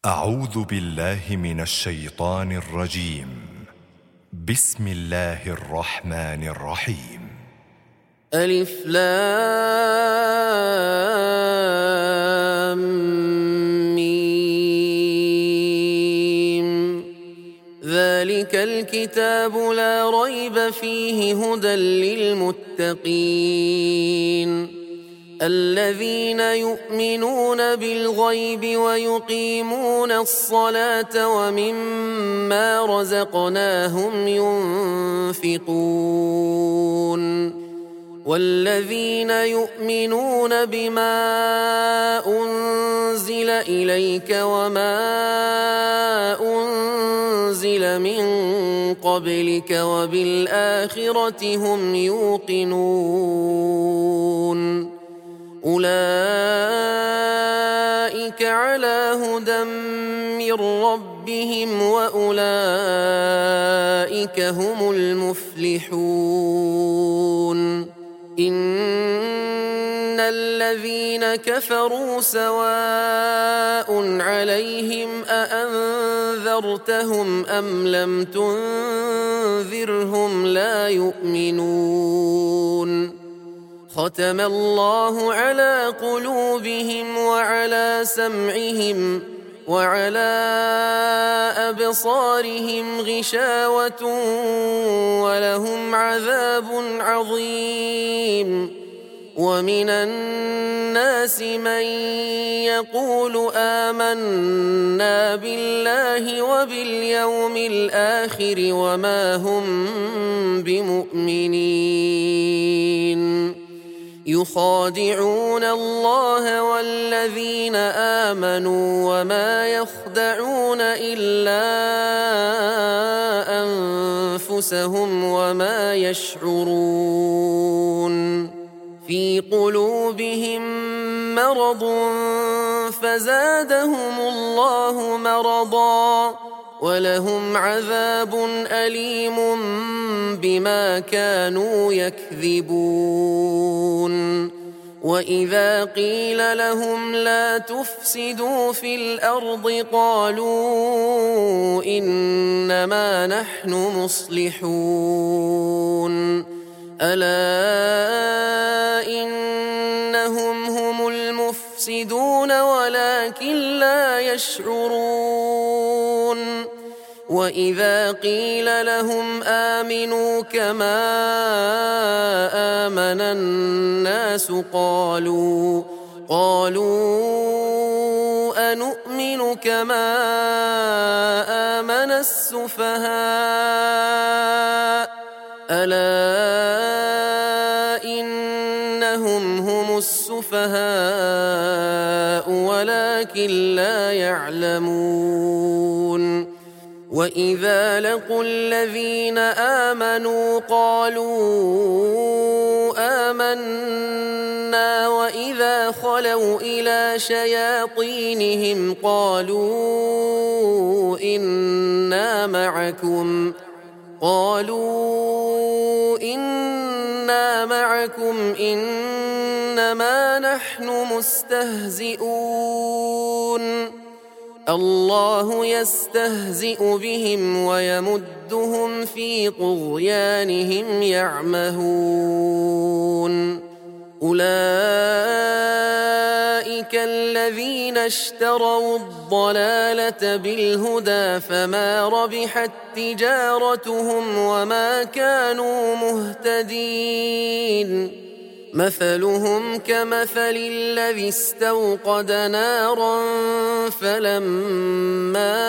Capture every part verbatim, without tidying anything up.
أعوذ بالله من الشيطان الرجيم. بسم الله الرحمن الرحيم. ألف لام ميم ذلك الكتاب لا ريب فيه هدى للمتقين الذين يؤمنون بالغيب ويقيمون الصلاة ومما رزقناهم ينفقون والذين يؤمنون بما أنزل إليك وما أنزل من قبلك وبالآخرة هم يوقنون أولئك على هدى من ربهم وأولئك هم المفلحون إن الذين كفروا سواء عليهم أأنذرتهم أم لم تنذرهم لا يؤمنون ختم الله على قلوبهم وعلى سمعهم وعلى أبصارهم غشاوة ولهم عذاب عظيم ومن الناس من يقول آمنا بالله وباليوم الآخر وما هم بمؤمنين يخادعون الله والذين آمنوا وما يخدعون إلا أنفسهم وما يشعرون في قلوبهم مرض فزادهم الله مرضا ولهم عذاب أليم بما كانوا يكذبون وإذا قيل لهم لا تفسدوا في الأرض قالوا إنما نحن مصلحون ألا إنهم هم المفسدون ولكن لا يشعرون وإذا قيل لهم آمنوا كما آمن الناس قالوا قالوا أنؤمن كما آمن السفهاء ألا إنهم هم السفهاء ولكن لا يعلمون وإذا لقوا الذين آمنوا قالوا آمنا وإذا خلوا إلى شياطينهم قالوا إنا معكم قالوا إنا معكم إنما نحن مستهزئون الله يستهزئ بهم ويمدهم في طغيانهم يعمهون أولئك الذين اشتروا الضلالة بالهدى فما ربحت تجارتهم وما كانوا مهتدين مثلهم كمثل الذي استوقد نارا فلما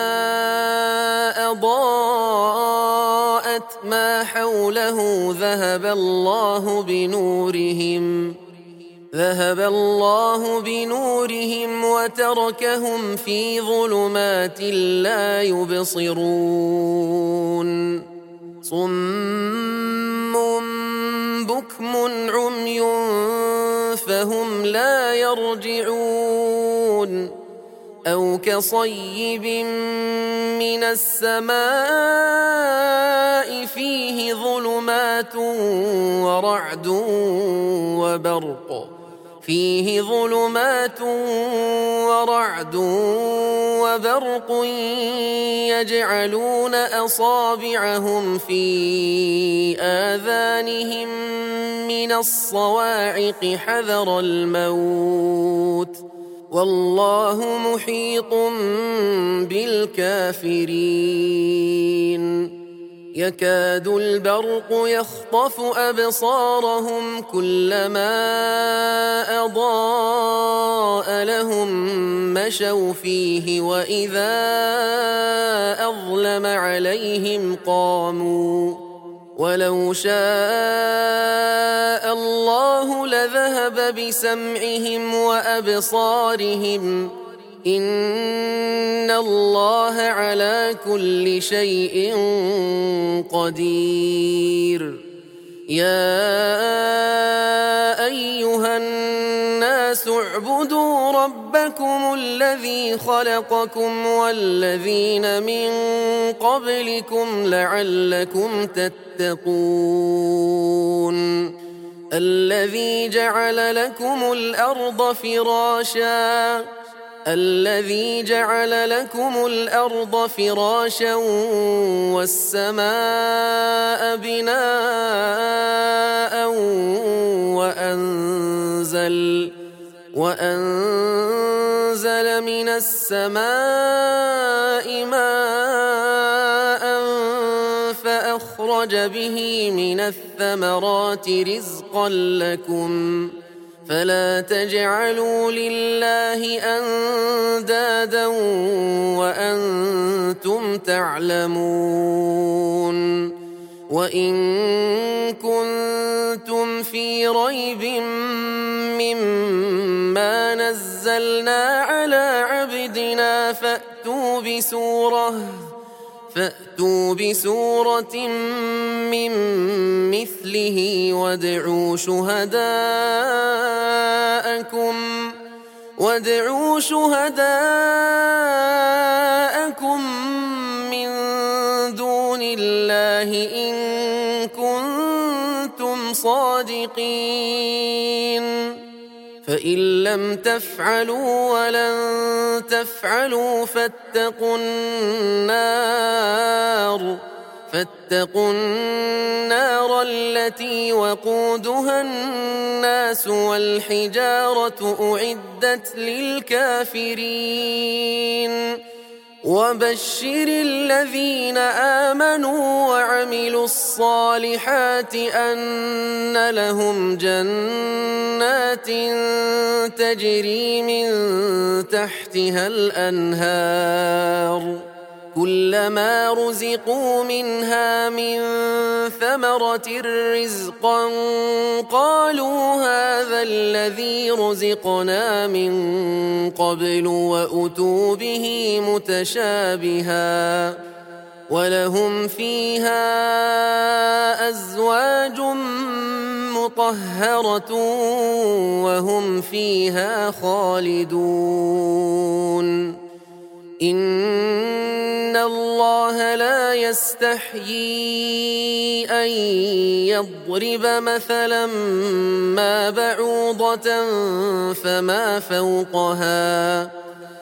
أضاءت ما حوله ذهب الله بنورهم ذهب الله بنورهم وتركهم في ظلمات لا يبصرون صم بكم عمي فهم لا يرجعون أو كصيب من السماء فيه ظلمات ورعد وبرق فيه ظلمات ورعد وبرق يجعلون أصابعهم في آذانهم من الصواعق حذر الموت والله محيط بالكافرين يكاد البرق يخطف أبصارهم كلما أضاء لهم مشوا فيه وإذا أظلم عليهم قاموا ولو شاء الله لذهب بسمعهم وأبصارهم إن الله على كل شيء قدير يا أيها الناس اعبدوا ربكم الذي خلقكم والذين من قبلكم لعلكم تتقون الذي جعل لكم الأرض فراشا الذي جعل لكم الأرض فراشا والسماء بناء وأنزل وأنزل من السماء ماء فأخرج به من الثمرات رزقا لكم فلا تجعلوا لله أندادا وأنتم تعلمون وإن كنتم في ريب مما نزلنا على عبدنا فأتوا بسورة فأتوا بسورة من مثله وادعوا شهداءكم وادعوا شهداءكم من دون الله إن كنتم صادقين فإن لم تفعلوا ولن تفعلوا فاتقوا النار فاتقوا النار التي وقودها الناس والحجارة أعدت للكافرين وبشر الذين آمنوا وعملوا الصالحات أن لهم جنات تجري من تحتها الأنهار كلما رزقوا منها من ثمرة رزقا قالوا هذا الذي رزقنا من قبل وأتوا به متشابها ولهم فيها أزواج مطهرة وهم فيها خالدون إن الله لا يستحيي أن يضرب مثلا ما بعوضة فما فوقها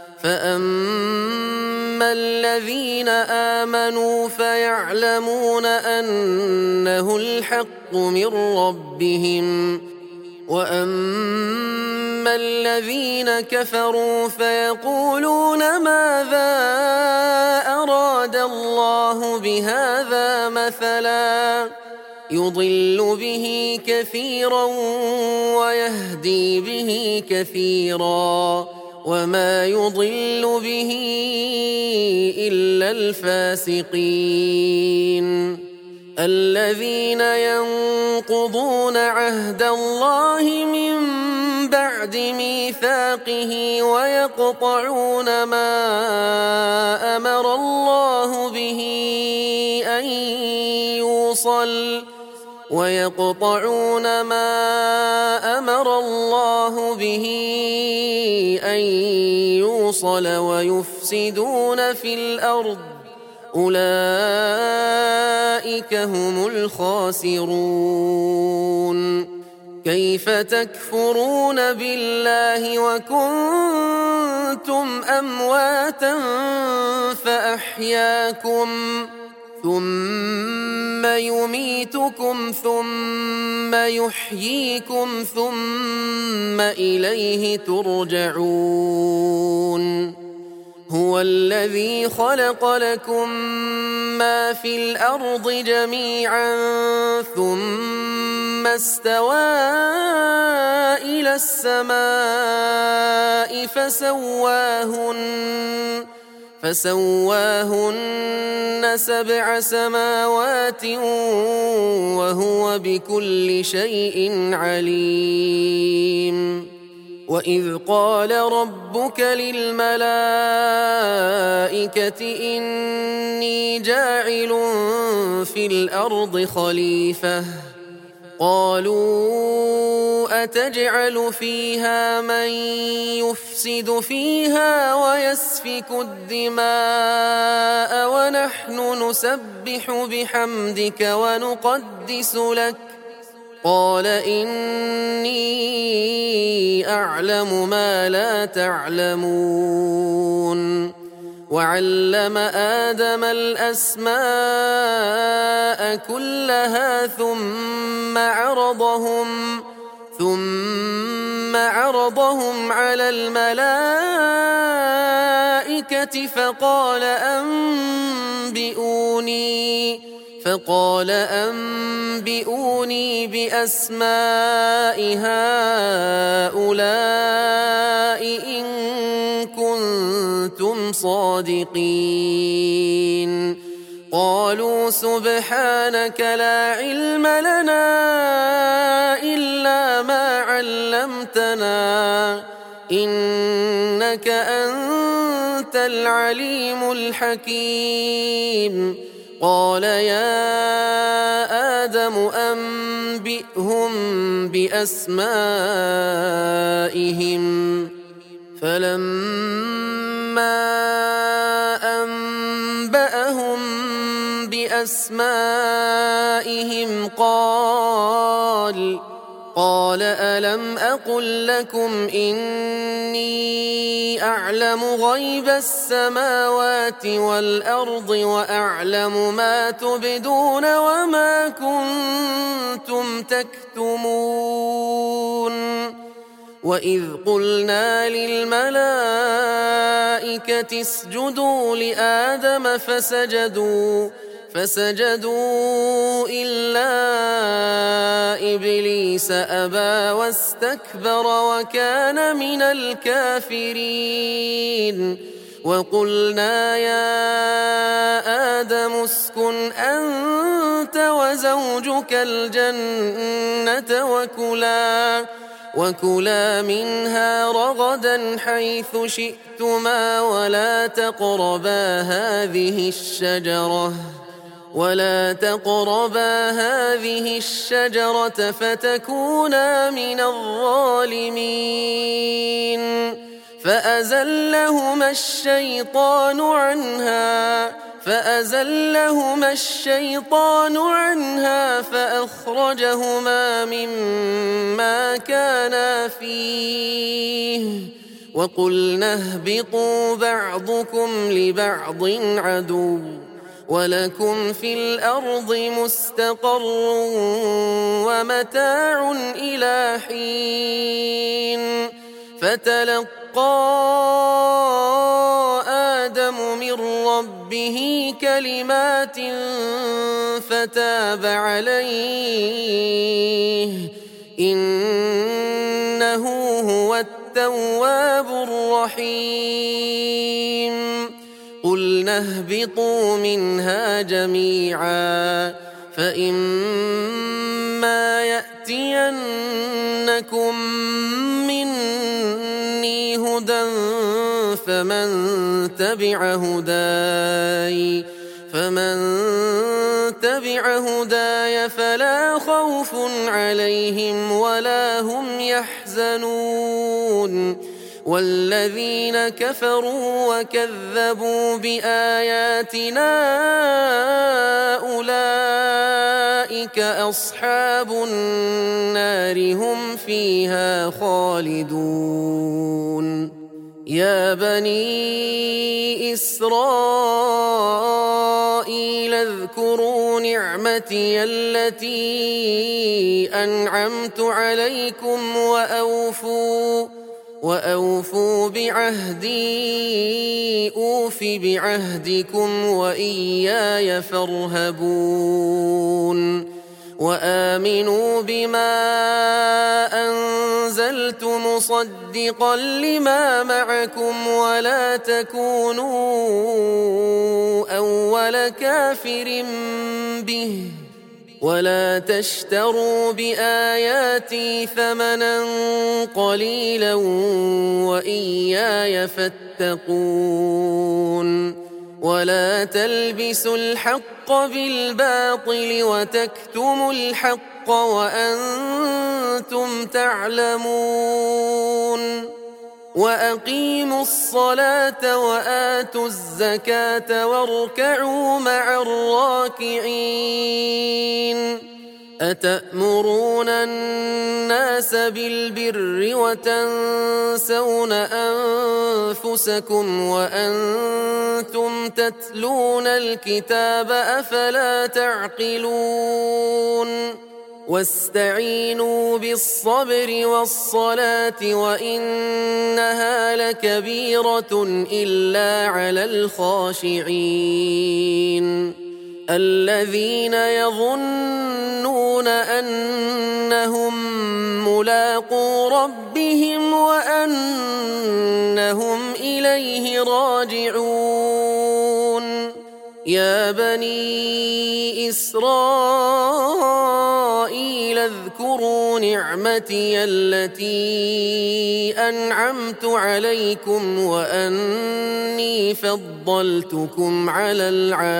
فأما الذين آمنوا فيعلمون أنه الحق من ربهم وأما الذين كفروا فيقولون ماذا أراد الله بهذا مثلا يضل به كثيرا ويهدي به كثيرا وما يضل به إلا الفاسقين الذين ينقضون عهد الله من بعد ميثاقه ويقطعون ما أمر الله به أن يوصل ويقطعون ما أمر الله به أن يوصل ويفسدون في الأرض أولئك هم الخاسرون كيف تكفرون بالله وكنتم أمواتا فأحياكم ثم يميتكم ثم يحييكم ثم إليه ترجعون هو الذي خلق لكم ما في الأرض جميعا ثم استوى إلى السماء فسواهن فسواهن سبع سماوات وهو بكل شيء عليم وإذ قال ربك للملائكة إني جاعل في الأرض خليفة قالوا أتجعل فيها من يفسد فيها ويسفك الدماء ونحن نسبح بحمدك ونقدس لك قال إني أعلم ما لا تعلمون وعلم آدم الأسماء كلها ثم عرضهم ثم عرضهم على الملائكة فقال أنبئوني فقال أنبئوني بأسماء هؤلاء إن كنتم صادقين قالوا سبحانك لا علم لنا إلا ما علمتنا إنك أنت العليم الحكيم قال يا آدم أنبئهم بأسمائهم فلما أنبأهم بأسمائهم قال قال ألم أقل لكم إني أعلم غيب السماوات والأرض وأعلم ما تبدون وما كنتم تكتمون وإذ قلنا للملائكة اسجدوا لآدم فسجدوا فسجدوا إلا إبليس أبى واستكبر وكان من الكافرين وقلنا يا آدم اسكن أنت وزوجك الجنة وكلا وكلا منها رغدا حيث شئتما ولا تقربا هذه الشجرة ولا تقربا هذه الشجرة فتكونا من الظالمين فأزلهما الشيطان عنها فأزلهما الشيطان عنها فأخرجهما مما كانا فيه وقلنا اهبطوا بعضكم لبعض عدو ولكم في الأرض مستقر ومتاع إلى حين فتلقى آدم من ربه كلمات فتاب عليه إنه هو التواب الرحيم قلنا اهبطوا منها جميعا فإما يأتينكم مني هدى فمن تبع هداي فمن تبع هداي فلا خوف عليهم ولا هم يحزنون والذين كفروا وكذبوا بآياتنا أولئك أصحاب النار هم فيها خالدون يا بني إسرائيل اذكروا نعمتي التي أنعمت عليكم وأوفوا وأوفوا بعهدي أوف بعهدكم وإياي فارهبون وآمنوا بما أنزلت مصدقا لما معكم ولا تكونوا أول كافر به ولا تشتروا بآياتي ثمنا قليلا وإياي فاتقون ولا تلبسوا الحق بالباطل وتكتموا الحق وأنتم تعلمون وأقيموا الصلاة وآتوا الزكاة واركعوا مع الراكعين أتأمرون الناس بالبر وتنسون أنفسكم وأنتم تتلون الكتاب أفلا تعقلون واستعينوا بالصبر والصلاة وإنها لكبيرة إلا على الخاشعين الذين يظنون أنهم ملاقو ربهم وأنهم إليه راجعون يا بني إسرائيل اذكروا نعمتي التي أنعمت عليكم وأني فضلتكم على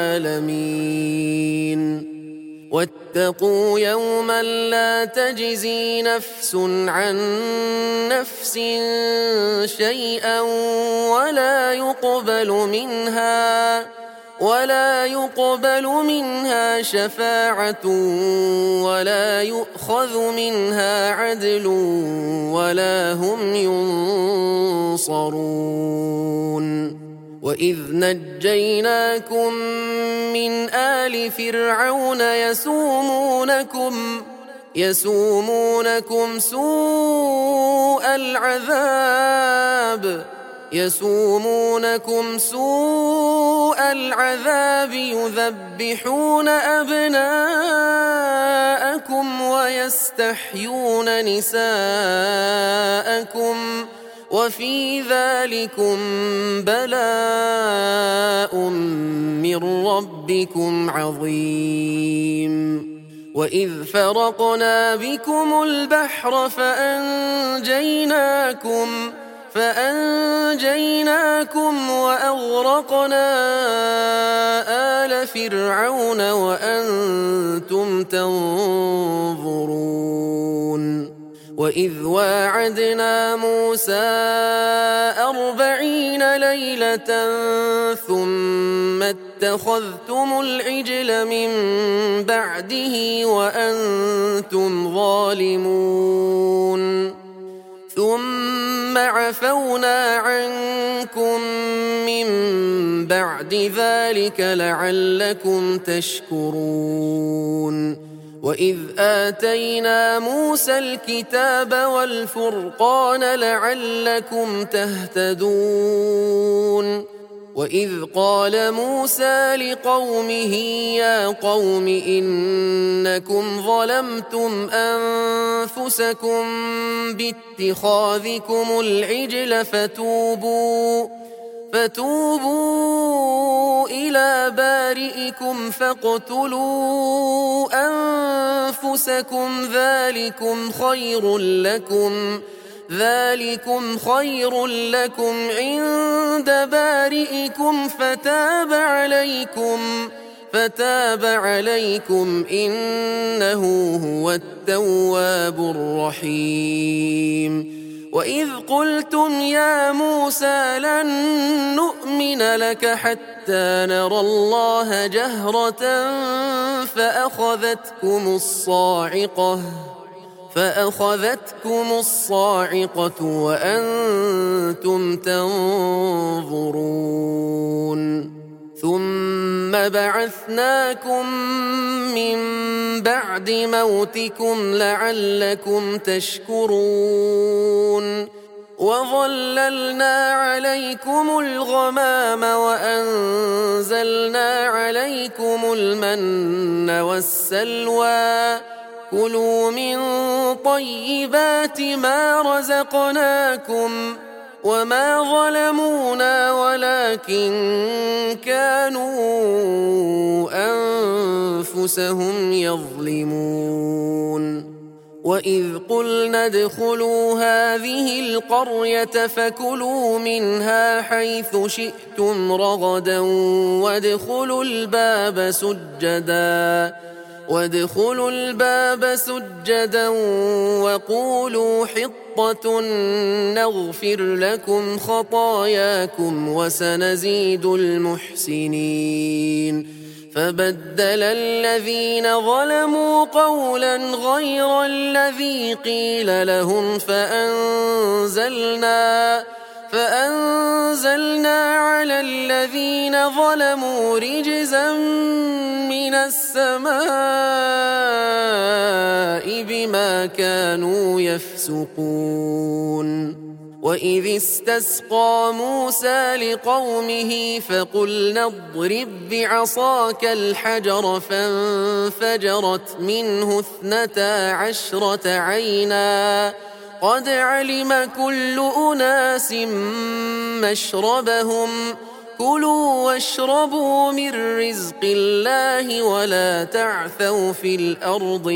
العالمين واتقوا يوما لا تجزي نفس عن نفس شيئا ولا يقبل منها ولا يقبل منها شفاعة ولا يؤخذ منها عدل ولا هم ينصرون وإذ نجيناكم من آل فرعون يسومونكم يسومونكم سوء العذاب يسومونكم سوء العذاب يذبحون أبناءكم ويستحيون نساءكم وفي ذلكم بلاء من ربكم عظيم وإذ فرقنا بكم البحر فأنجيناكم فأنجيناكم وأغرقنا آل فرعون وأنتم تنظرون وإذ واعدنا موسى أربعين ليلة ثم اتخذتم العجل من بعده وأنتم ظالمون ثم عفونا عنكم من بعد ذلك لعلكم تشكرون وإذ آتينا موسى الكتاب والفرقان لعلكم تهتدون وإذ قال موسى لقومه يا قوم إنكم ظلمتم أنفسكم باتخاذكم العجل فتوبوا فتوبوا إلى بارئكم فاقتلوا أنفسكم ذلكم خير لكم ذلكم خير لكم عند بارئكم فتاب عليكم فتاب عليكم إنه هو التواب الرحيم وإذ قلتم يا موسى لن نؤمن لك حتى نرى الله جهرة فأخذتكم الصاعقة فأخذتكم الصاعقة وأنتم تنظرون ثم بعثناكم من بعد موتكم لعلكم تشكرون وظللنا عليكم الغمام وأنزلنا عليكم المن والسلوى كلوا من طيبات ما رزقناكم وما ظلمونا ولكن كانوا أنفسهم يظلمون وإذ قلنا ادخلوا هذه القرية فكلوا منها حيث شئتم رغدا وادخلوا الباب سجدا وادخلوا الباب سجدا وقولوا حطة نغفر لكم خطاياكم وسنزيد المحسنين فبدل الذين ظلموا قولا غير الذي قيل لهم فأنزلنا فأنزلنا على الذين ظلموا رجزا من السماء بما كانوا يفسقون وإذ استسقى موسى لقومه فقلنا اضرب بعصاك الحجر فانفجرت منه اثنتا عشرة عينا قد علم كل أناس مشربهم كلوا واشربوا من رزق الله ولا تعثوا في الأرض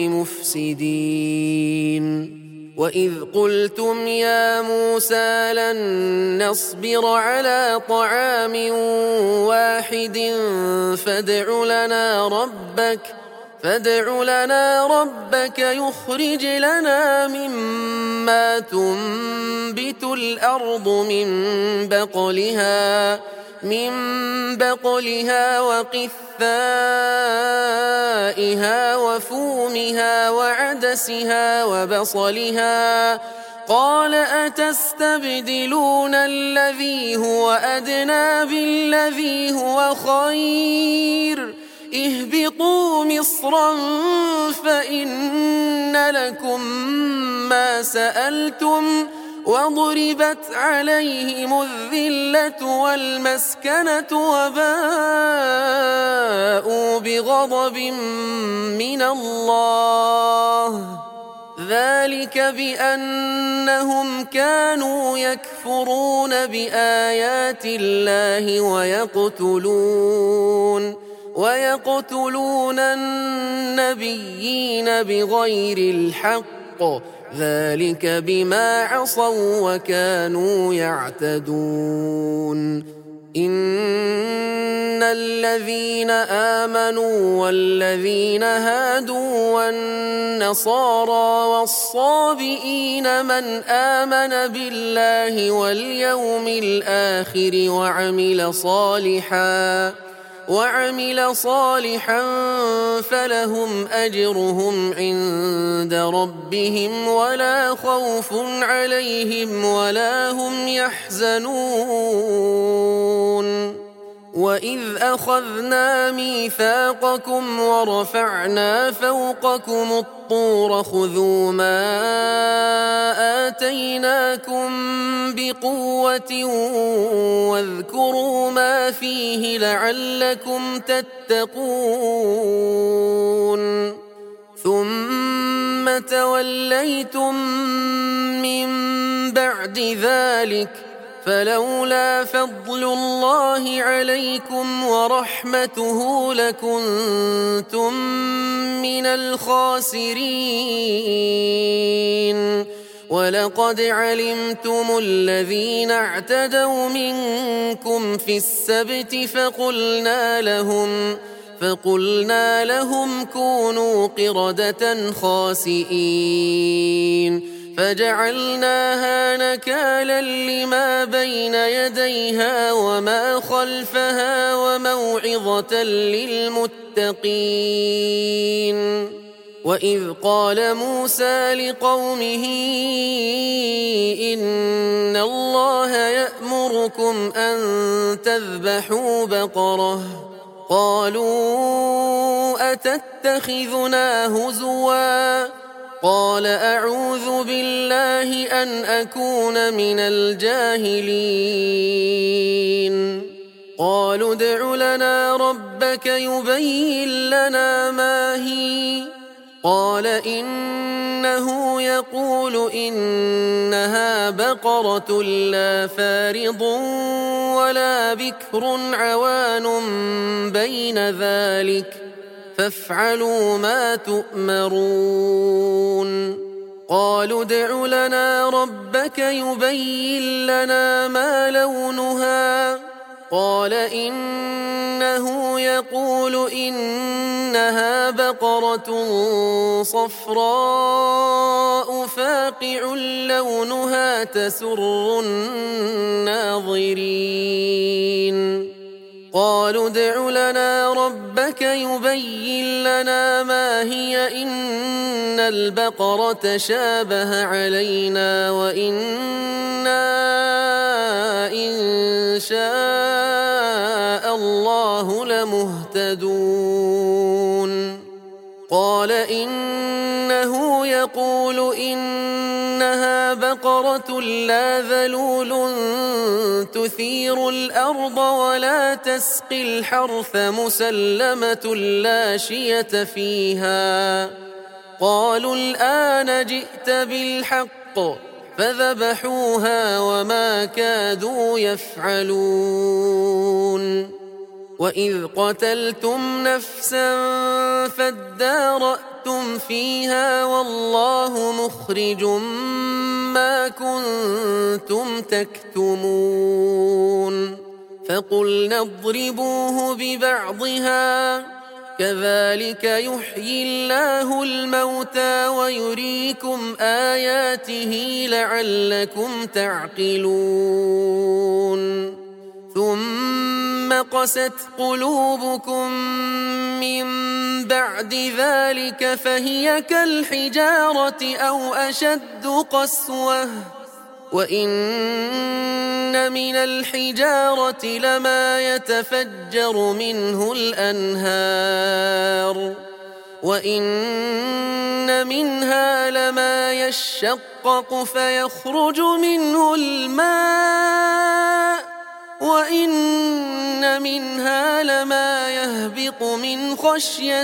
مفسدين وإذ قلتم يا موسى لن نصبر على طعام واحد فادع لنا ربك فادع لنا ربك يخرج لنا مما تنبت الأرض من بقلها من بقلها وقثائها وفومها وعدسها وبصلها قال أتستبدلون الذي هو أدنى بالذي هو خير اهبطوا مصرا فإن لكم ما سألتم وضربت عليهم الذلة والمسكنة وباءوا بغضب من الله ذلك بأنهم كانوا يكفرون بآيات الله ويقتلون ويقتلون النبيين بغير الحق ذلك بما عصوا وكانوا يعتدون إن الذين آمنوا والذين هادوا والنصارى والصابئين من آمن بالله واليوم الآخر وعمل صالحاً وعمل صالحا فلهم أجرهم عند ربهم ولا خوف عليهم ولا هم يحزنون وإذ أخذنا ميثاقكم ورفعنا فوقكم الطور خذوا ما آتيناكم بقوة واذكروا ما فيه لعلكم تتقون ثم توليتم من بعد ذلك فلولا فضل الله عليكم ورحمته لكنتم من الخاسرين ولقد علمتم الذين اعتدوا منكم في السبت فقلنا لهم فقلنا لهم كونوا قردة خاسئين فجعلناها نكالا لما بين يديها وما خلفها وموعظة للمتقين. وإذ قال موسى لقومه إن الله يأمركم أن تذبحوا بقرة قالوا أتتخذنا هزوا قال أعوذ بالله أن أكون من الجاهلين. قالوا ادع لنا ربك يبين لنا ما هي قال إنه يقول إنها بقرة لا فارض ولا بكر عوان بين ذلك فافعلوا ما تؤمرون. قالوا ادع لنا ربك يبين لنا ما لونها قال إنه يقول إنها بقرة صفراء فاقع لونها تسر الناظرين. قالوا ادع لنا ربك يبين لنا ما هي إن البقرة شابه علينا وإنا إن شاء الله لمهتدون. قال إنه يقول إنها بقرة لا ذلول تثير الأرض ولا تسقي الحرث مسلمة لا شية فيها. قالوا الآن جئت بالحق فذبحوها وما كادوا يفعلون. وإذ قتلتم نفسا فادارأتم فيها والله مخرج ما كنتم تكتمون. فقلنا اضربوه ببعضها كذلك يحيي الله الموتى ويريكم آياته لعلكم تعقلون. ثم قست قلوبكم من بعد ذلك فهي كالحجارة أو أشد قسوة وإن من الحجارة لما يتفجر منه الأنهار وإن منها لما يشقق فيخرج منه الماء وإن منها لما يهبط من خشية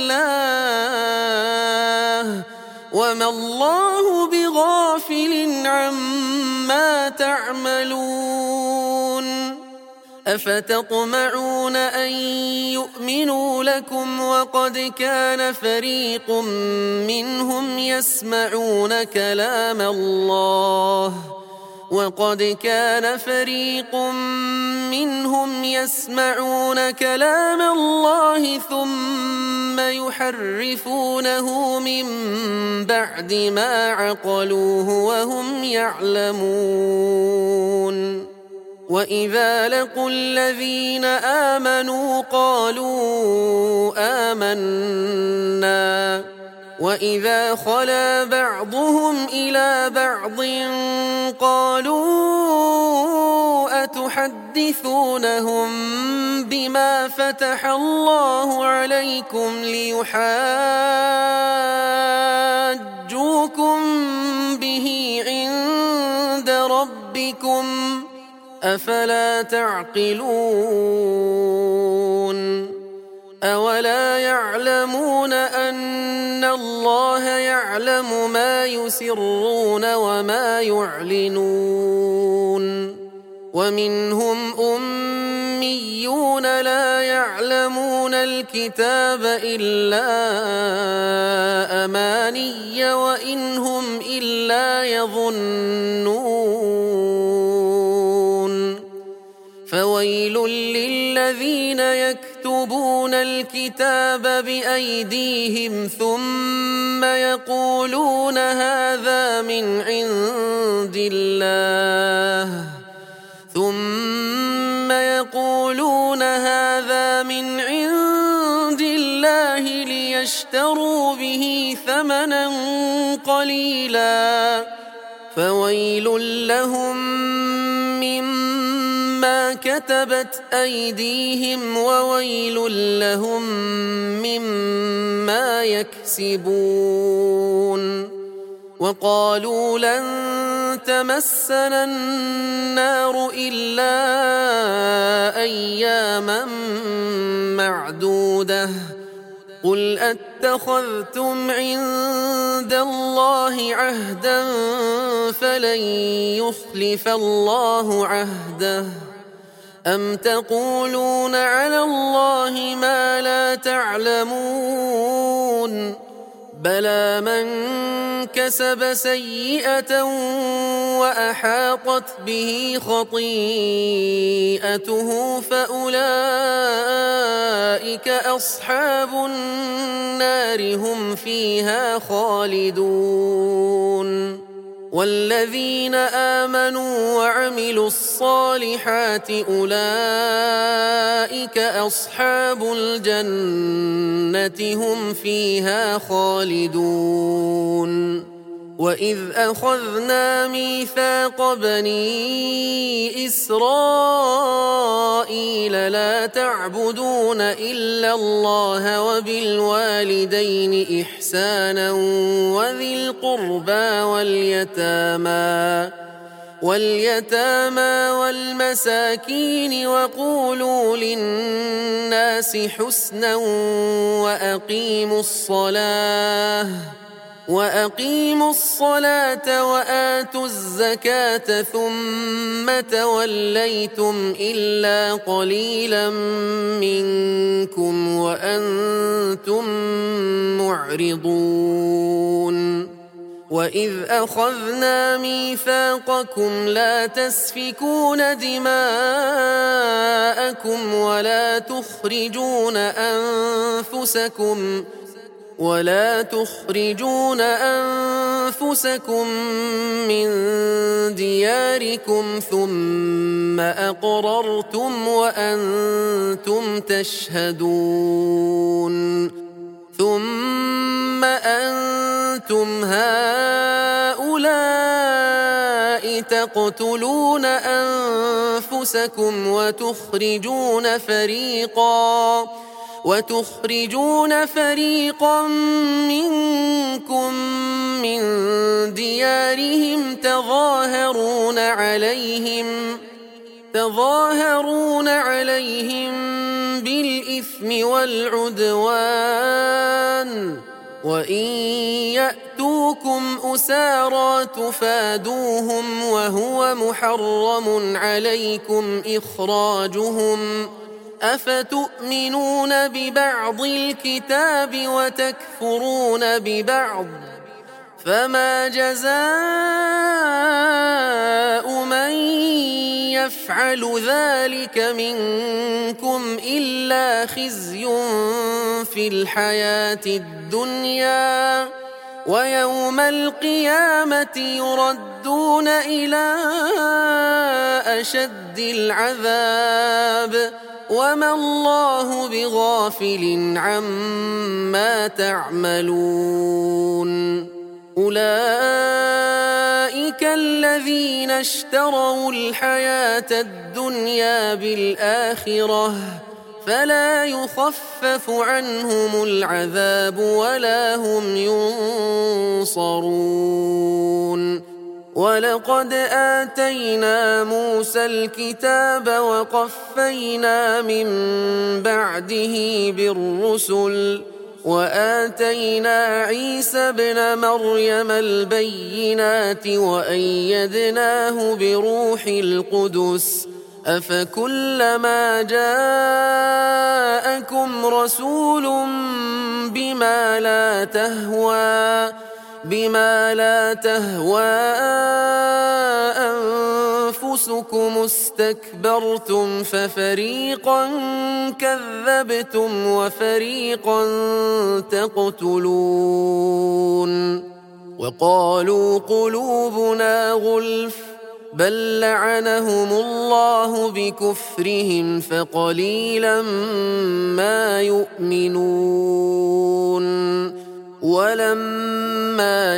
الله وما الله بغافل عما تعملون. أفتطمعون أن يؤمنوا لكم وقد كان فريق منهم يسمعون كلام الله وقد كان فريق منهم يسمعون كلام الله ثم يحرفونه من بعد ما عقلوه وهم يعلمون. وإذا لقوا الذين آمنوا قالوا آمنا وإذا خلا بعضهم إلى بعض قالوا أتحدثونهم بما فتح الله عليكم ليحاجوكم به عند ربكم أفلا تعقلون. أولا يعلمون أن الله يعلم ما يسرون وما يعلنون. ومنهم أميون لا يعلمون الكتاب إلا أماني وإن هم إلا يظنون. فويل للذين يكتبون الكتاب بأيديهم ثم يقولون هذا من عند الله ثم يقولون هذا من عند الله ليشتروا به ثمنا قليلا فويل لهم مما كتبت أيديهم وويل لهم مما يكسبون. وقالوا لن تمسنا النار إلا أياما معدودة قل أتخذتم عند الله عهدا فلن يخلف الله عهده أم تقولون على الله ما لا تعلمون بلى من كسب سيئة وأحاطت به خطيئته فأولئك أصحاب النار هم فيها خالدون. والذين آمنوا وعملوا الصالحات أولئك أصحاب الجنة هم فيها خالدون. وإذ أخذنا ميثاق بني إسرائيل لا تعبدون إلا الله وبالوالدين إحسانا وذي القربى واليتامى واليتامى والمساكين وقولوا للناس حسنا وأقيموا الصلاة وأقيموا الصلاة وآتوا الزكاة ثم توليتم إلا قليلا منكم وأنتم معرضون. وإذ أخذنا ميثاقكم لا تسفكون دماءكم ولا تخرجون أنفسكم ولا تخرجون أنفسكم من دياركم ثم أقررتم وأنتم تشهدون ثم أنتم هؤلاء تقتلون أنفسكم وتخرجون فريقاً وتخرجون فريقا منكم من ديارهم تظاهرون عليهم تظاهرون عليهم بالإثم والعدوان وإن يأتوكم أسارى تفادوهم وهو محرم عليكم إخراجهم أفتؤمنون ببعض الكتاب وتكفرون ببعض فما جزاء من يفعل ذلك منكم إلا خزي في الحياة الدنيا ويوم القيامة يردون إلى أشد العذاب وما الله بغافل عما تعملون. أولئك الذين اشتروا الحياة الدنيا بالآخرة فلا يخفف عنهم العذاب ولا هم ينصرون. ولقد آتينا موسى الكتاب وقفينا من بعده بالرسل وآتينا عيسى ابن مريم البينات وأيدناه بروح القدس أفكلما جاءكم رسول بما لا تهوى بما لا تهوى أنفسكم استكبرتم ففريقا كذبتم وفريقا تقتلون وقالوا قلوبنا غلف بل لعنهم الله بكفرهم فقليلا ما يؤمنون ولما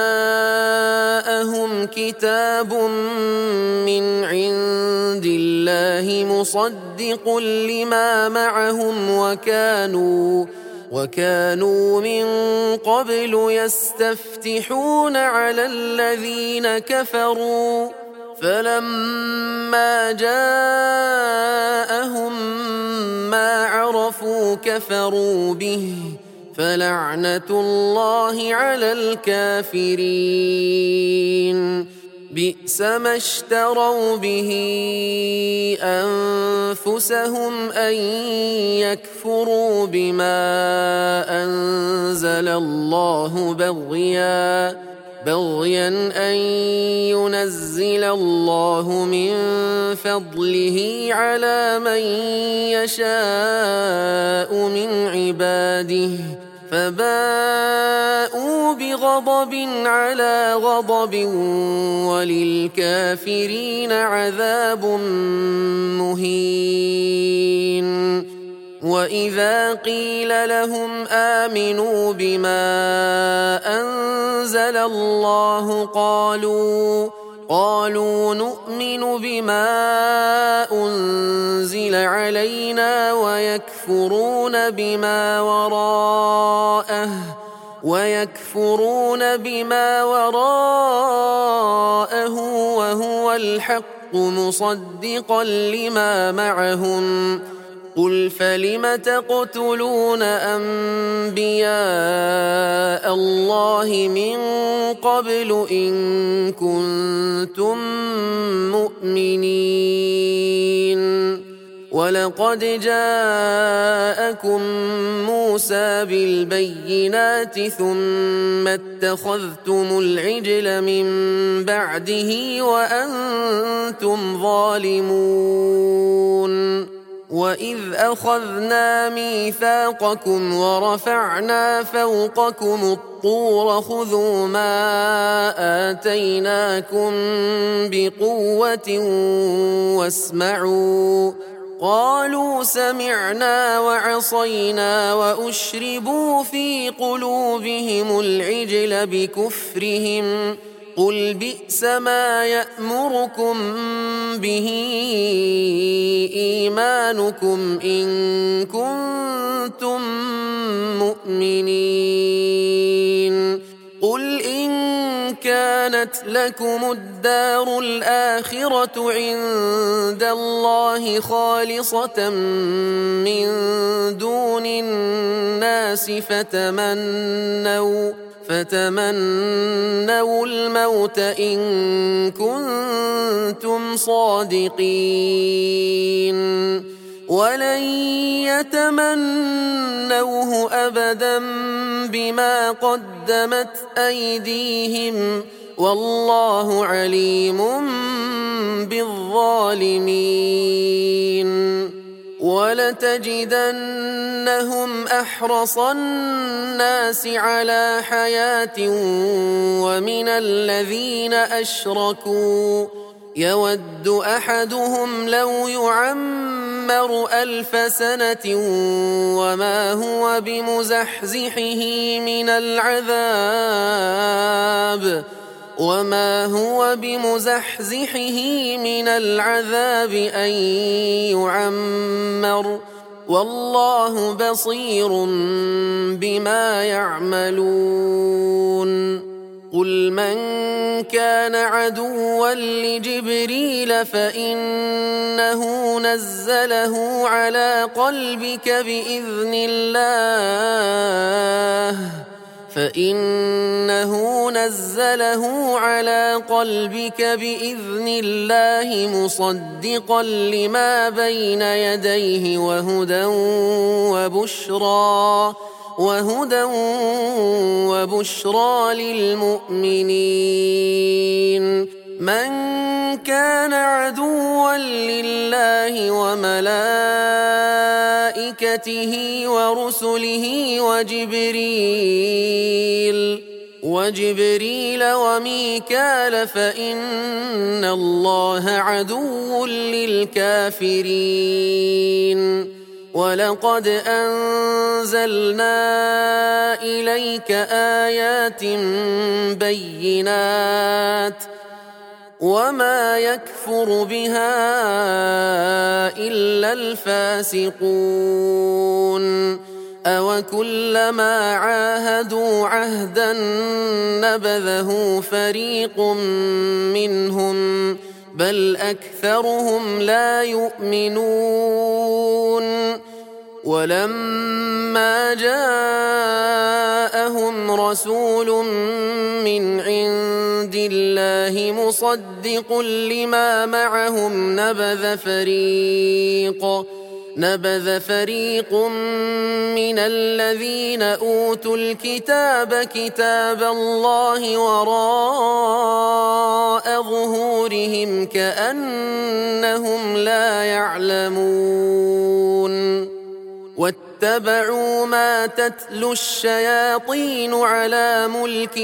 جاءهم كتاب من عند الله مصدق لما معهم وكانوا وكانوا من قبل يستفتحون على الذين كفروا فلما جاءهم ما عرفوا كفروا به فلعنة الله على الكافرين بئس ما اشتروا به أنفسهم أن يكفروا بما أنزل الله بغيا بغيا أن ينزل الله من فضله على من يشاء من عباده فباءوا بغضب على غضب وللكافرين عذاب مهين وإذا قيل لهم آمنوا بما أنزل الله قالوا قالوا نؤمن بما أنزل علينا ويكفرون بما وراءه ويكفرون بما وراءه وهو الحق مصدقا لما معهم قل فلم تقتلون أنبياء الله من قبل إن كنتم مؤمنين ولقد جاءكم موسى بالبينات ثم اتخذتم العجل من بعده وأنتم ظالمون وإذ أخذنا ميثاقكم ورفعنا فوقكم الطور خذوا ما آتيناكم بقوة واسمعوا قالوا سمعنا وعصينا وأشربوا في قلوبهم العجل بكفرهم قل بئس ما يأمركم به إيمانكم إن كنتم مؤمنين قل إن كانت لكم الدار الآخرة عند الله خالصة من دون الناس فتمنوا فتمنوا الموت إن كنتم صادقين ولن يتمنوه أبدا بما قدمت أيديهم والله عليم بالظالمين ولتجدنهم أحرص الناس على حياة ومن الذين أشركوا يود أحدهم لو يعمر ألف سنة وما هو بمزحزحه من العذاب وما هو بمزحزحه من العذاب أن يعمر والله بصير بما يعملون قل من كان عدوا لجبريل فإنه نزله على قلبك بإذن الله فإنه نزله على قلبك بإذن الله مصدقا لما بين يديه وهدى وبشرى وهدى وبشرى للمؤمنين من كان عدوا لله وملائكته ورسله وجبريل وجبريل وميكال فإن الله عدو للكافرين ولقد أنزلنا إليك آيات بينات وما يكفر بها إلا الفاسقون أوكلما عاهدوا عهدا نبذه فريق منهم بل أكثرهم لا يؤمنون ولما جاءهم رسول من عند الله مصدق لما معهم نبذ فريق نبذ فريق من الذين أوتوا الكتاب كتاب الله وراء ظهورهم كأنهم لا يعلمون واتبعوا ما تتلو الشياطين على ملك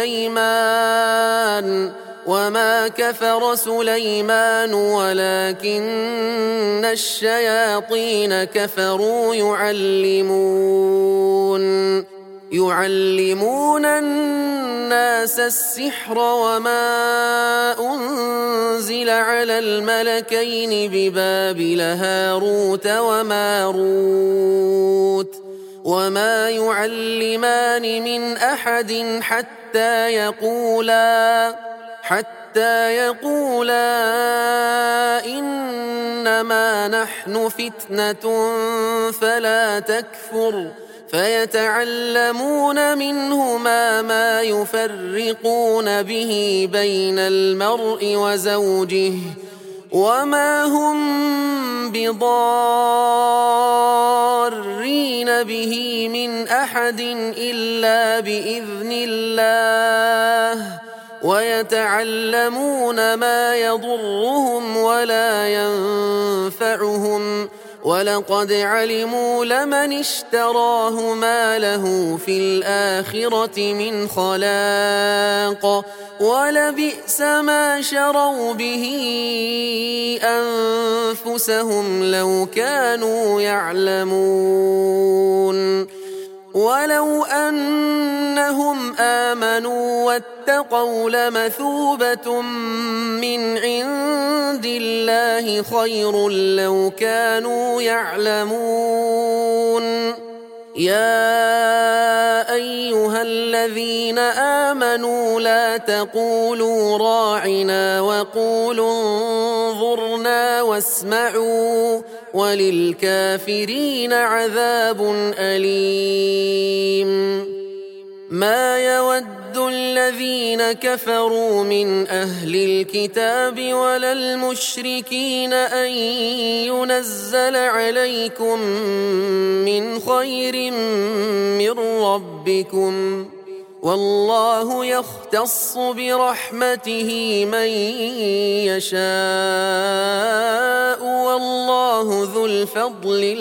سليمان وما كفر سليمان ولكن الشياطين كفروا يعلمون يعلمون الناس السحر وما أنزل على الملكين ببابل هاروت وماروت وما يعلمان من أحد حتى يقولا حتى يقولا إنما نحن فتنة فلا تكفر فيتعلمون منهما ما يفرقون به بين المرء وزوجه وما هم بضارين به من أحد إلا بإذن الله ويتعلمون ما يضرهم ولا ينفعهم ولقد علموا لمن اشتراه ما له في الآخرة من خلاق ولبئس ما شروا به أنفسهم لو كانوا يعلمون ولو أنهم آمنوا واتقوا لمثوبة من عند الله خير لو كانوا يعلمون يا أيها الذين آمنوا لا تقولوا راعنا وقولوا انظرنا واسمعوا وللكافرين عذاب أليم ما يود الذين كفروا من أهل الكتاب ولا المشركين أن ينزل عليكم من خير من ربكم والله يختص برحمته من يشاء والله ذو الفضل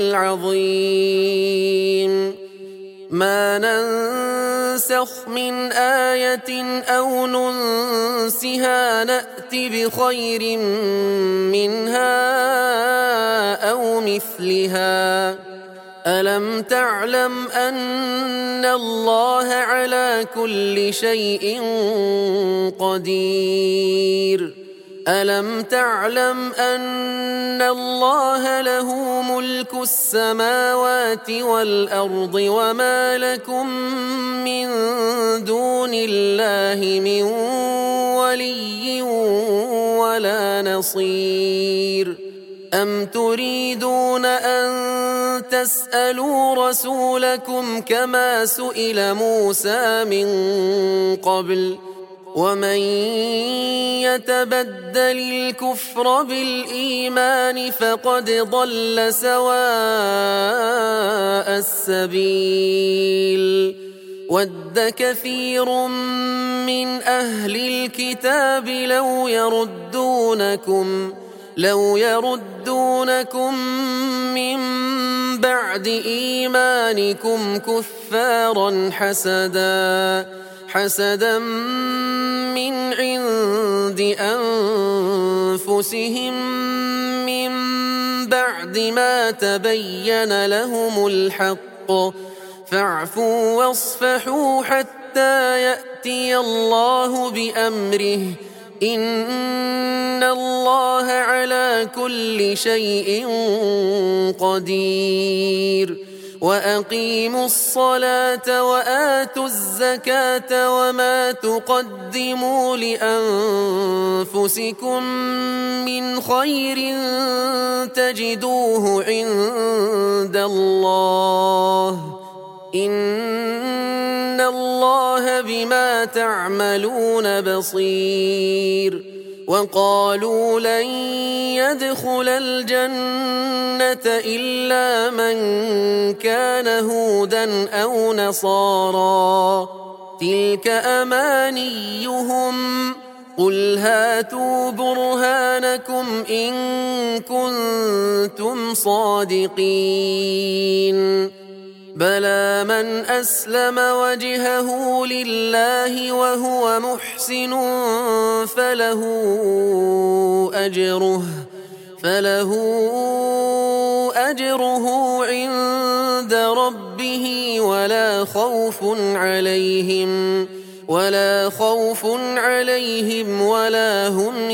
العظيم ما ننسخ من آية أو ننسها نأت بخير منها أو مثلها ألم تعلم أن الله على كل شيء قدير ألم تعلم أن الله له ملك السماوات والأرض وما لكم من دون الله من ولي ولا نصير أم تريدون أن تسألوا رسولكم كما سئل موسى من قبل ومن يتبدل الكفر بالإيمان فقد ضل سواء السبيل وَدَّ كَثِيرٌ مِّنْ أَهْلِ الْكِتَابِ لَوْ يَرُدُّونَكُمْ لَوْ يَرُدُّونَكُمْ مِنْ بَعْدِ إِيمَانِكُمْ كُفَّارًا حَسَدًا حَسَدًا مِّنْ عِندِ أَنفُسِهِمْ مِنْ بَعْدِ مَا تَبَيَّنَ لَهُمُ الْحَقُّ فاعفوا واصفحوا حتى يأتي الله بأمره إن الله على كل شيء قدير وأقيموا الصلاة وآتوا الزكاة وما تقدموا لأنفسكم من خير تجدوه عند الله إن الله بما تعملون بصير وقالوا لن يدخل الجنة إلا من كان هودا أو نصارى تلك أمانيهم قل هاتوا برهانكم إن كنتم صادقين بلى من أسلم وجهه لله وهو محسن فله أجره فله أجره عند ربه ولا خوف عليهم ولا خوف عليهم ولا هم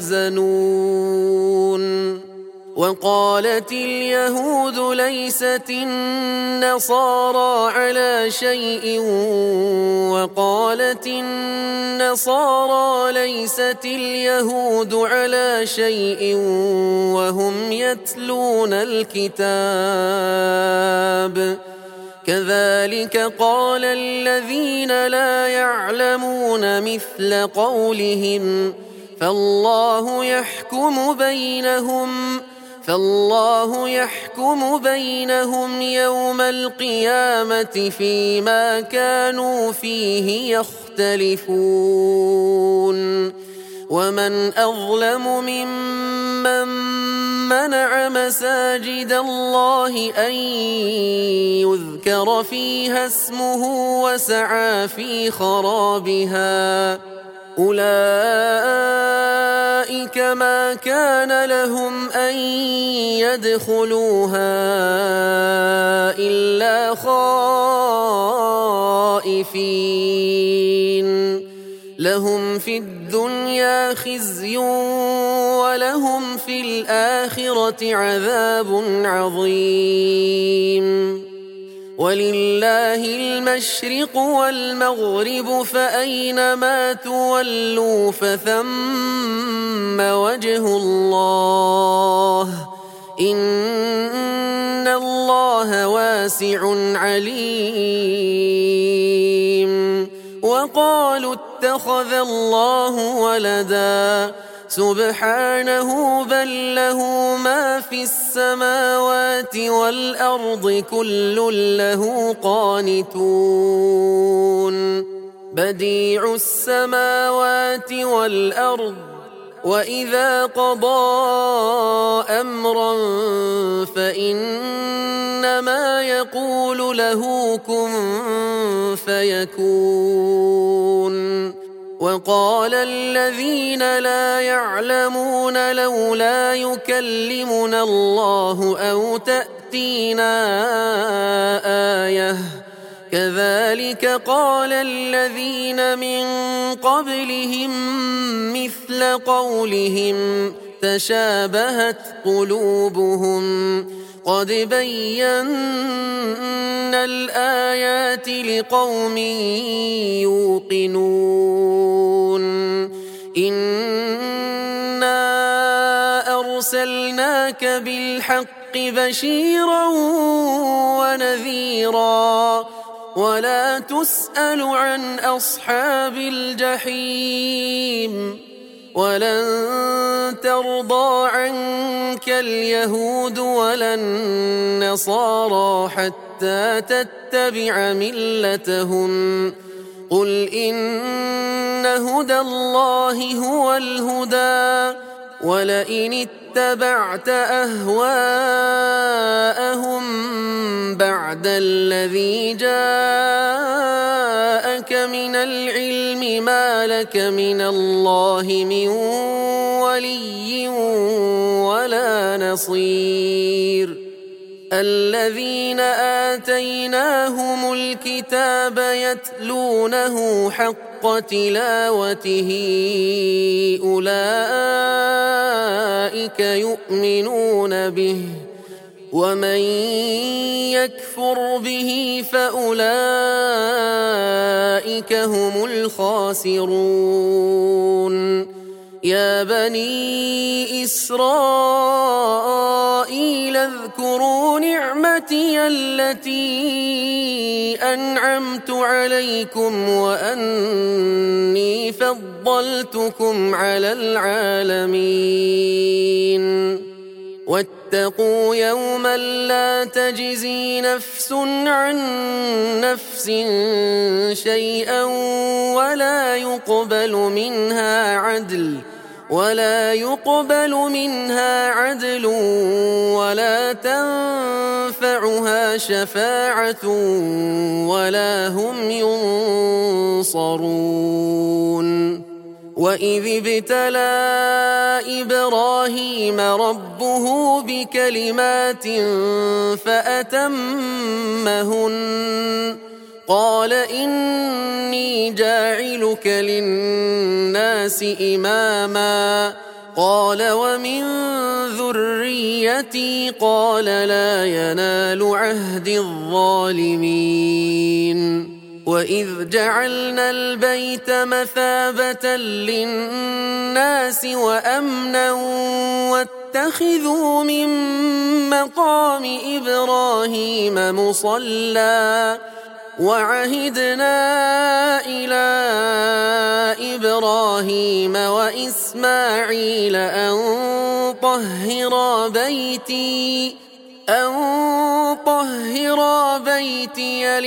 يحزنون وقالت اليهود ليست النصارى على شيء وقالت النصارى ليست اليهود على شيء وهم يتلون الكتاب كذلك قال الذين لا يعلمون مثل قولهم فالله يحكم بينهم فالله يحكم بينهم يوم القيامة فيما كانوا فيه يختلفون ومن أظلم ممن منع مساجد الله أن يذكر فيها اسمه وسعى في خرابها أولئك ما كان لهم أن يدخلوها إلا خائفين لهم في الدنيا خزي ولهم في الآخرة عذاب عظيم ولله المشرق والمغرب فأينما تولوا فثم وجه الله إن الله واسع عليم وقالوا اتخذ الله ولدا سبحانه بل له ما في السماوات والأرض كل له قانتون بديع السماوات والأرض وإذا قضى أمرا فإنما يقول له كن فيكون وقال الذين لا يعلمون لولا يكلمنا الله أو تأتينا آية كذلك قال الذين من قبلهم مثل قولهم تشابهت قلوبهم قد بينا الآيات لقوم يوقنون إنا أرسلناك بالحق بشيرا ونذيرا ولا تسأل عن أصحاب الجحيم ولن ترضى عنك اليهود ولا النصارى حتى تتبع ملتهم قل إن هدى الله هو الهدى ولئن اتبعت أهواءهم بعد الذي جاءك من العلم ما لك من الله من ولي ولا نصير الذين آتيناهم الكتاب يتلونه حق تلاوته أولئك يؤمنون به ومن يكفر به فأولئك هم الخاسرون يا بني إسرائيل اذكروا نعمتي التي أنعمت عليكم وأني فضلتكم على العالمين واتقوا يوما لا تجزي نفس عن نفس شيئا ولا يقبل منها عدل ولا يقبل منها عدل ولا تنفعها شفاعة ولا هم ينصرون وإذ ابتلى إبراهيم ربه بكلمات فأتمهن قال إني جاعلك للناس إماما قال ومن ذريتي قال لا ينال عهد الظالمين وإذ جعلنا البيت مثابة للناس وأمنا واتخذوا من مقام إبراهيم مصلى وعهدنا إلى إبراهيم وإسماعيل أن طهرا بيتي أن طهرا بيتي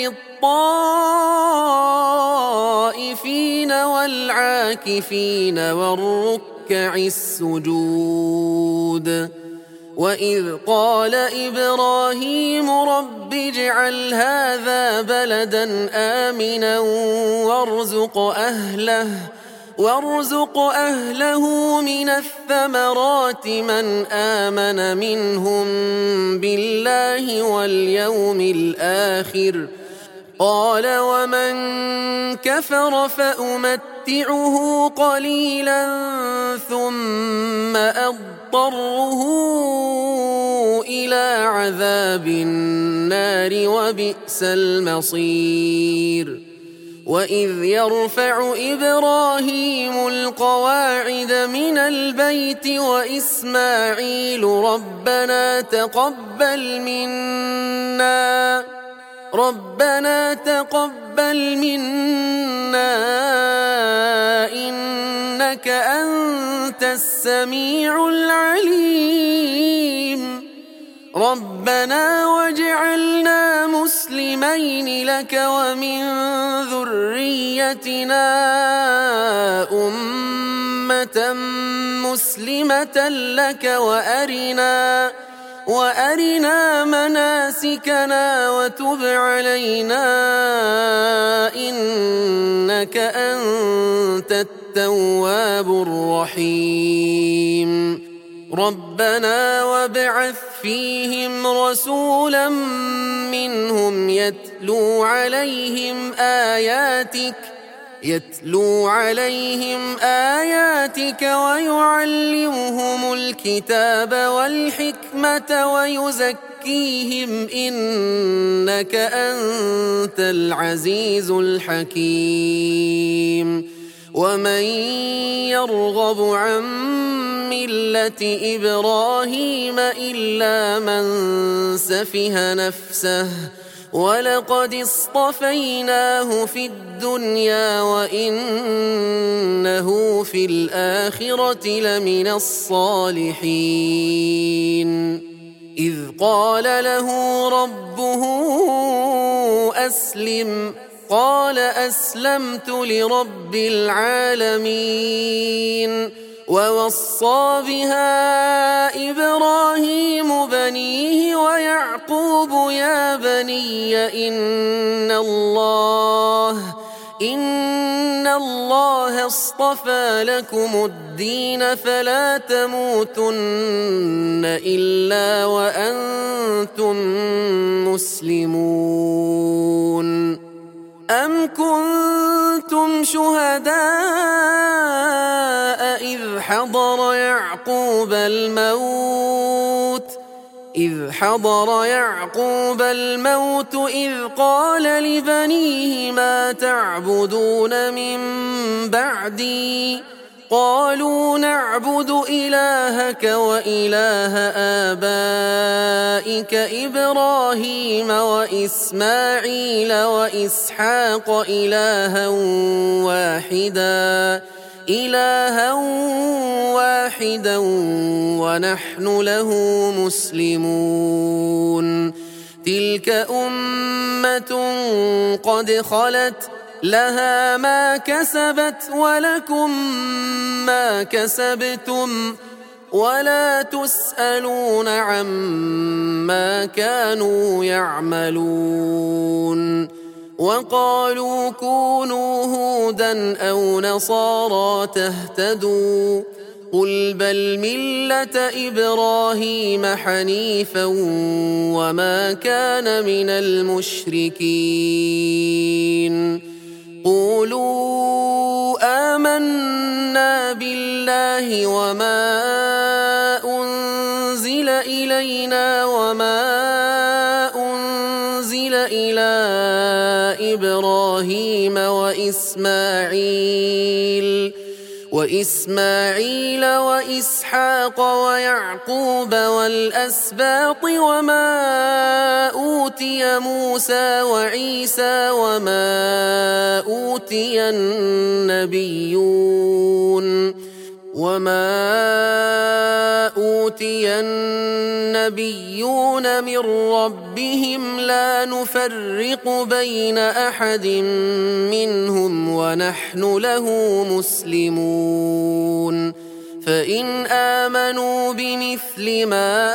للطائفين والعاكفين والركع السجود وإذ قال إبراهيم رب اجعل هذا بلدا آمنا وارزق أهله وارزق أهله من الثمرات من آمن منهم بالله واليوم الآخر قال ومن كفر فأمتعه قليلا ثم أضطره إلى عذاب النار وبئس المصير وإذ يرفع إبراهيم القواعد من البيت وإسماعيل ربنا تقبل منا ربنا تقبل منا إنك أنت السميع العليم ربنا واجعلنا مسلمين لك ومن ذريتنا أمة مسلمة لك وأرنا وأرنا مناسكنا وتب علينا إنك أنت التواب الرحيم ربنا وابعث فيهم رسولا منهم يتلو عليهم آياتك يتلو عليهم آياتك ويعلمهم الكتاب والحكمة ويزكيهم إنك أنت العزيز الحكيم ومن يرغب عن ملة إبراهيم إلا من سفه نفسه ولقد اصطفيناه في الدنيا وإنه في الآخرة لمن الصالحين. إذ قال له ربه أسلم قال أسلمت لرب العالمين. ووصى بها إبراهيم بنيه ويعقوب يا بني إن الله إن الله اصطفى لكم الدين فلا تموتن إلا وأنتم مسلمون. أم كنتم شهداء إذ حضر يعقوب الموت إذ حضر يعقوب الموت إذ قال لبنيه ما تعبدون من بعدي قالوا نعبد إلهك وإله آبائك إبراهيم وإسماعيل وإسحاق إلها واحدا إلها واحدا ونحن له مسلمون. تلك أمة قد خلت لها ما كسبت ولكم ما كسبتم ولا تسألون عما كانوا يعملون. وقالوا كونوا هودا أو نصارى تهتدوا قل بل ملة إبراهيم حنيفا وما كان من المشركين. قولوا آمنا بالله وما أنزل إلينا وما أنزل إلى إبراهيم وإسماعيل وإسماعيل وإسحاق ويعقوب والأسباط وما أوتي موسى وعيسى وما أوتي النبيون وما أوتي النبيون من ربهم لا نفرق بين أحد منهم ونحن له مسلمون. فإن آمنوا بمثل ما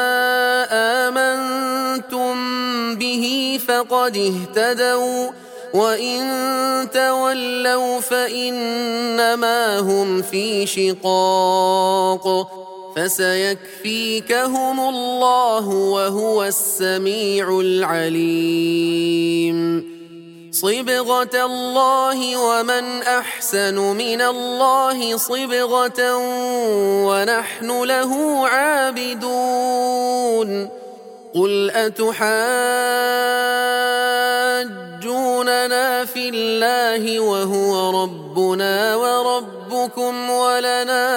آمنتم به فقد اهتدوا وإن تولوا فإنما هم في شقاق فسيكفيكهم الله وهو السميع العليم. صبغة الله ومن أحسن من الله صبغة ونحن له عابدون. قل أتحاجوننا في الله وهو ربنا وربكم ولنا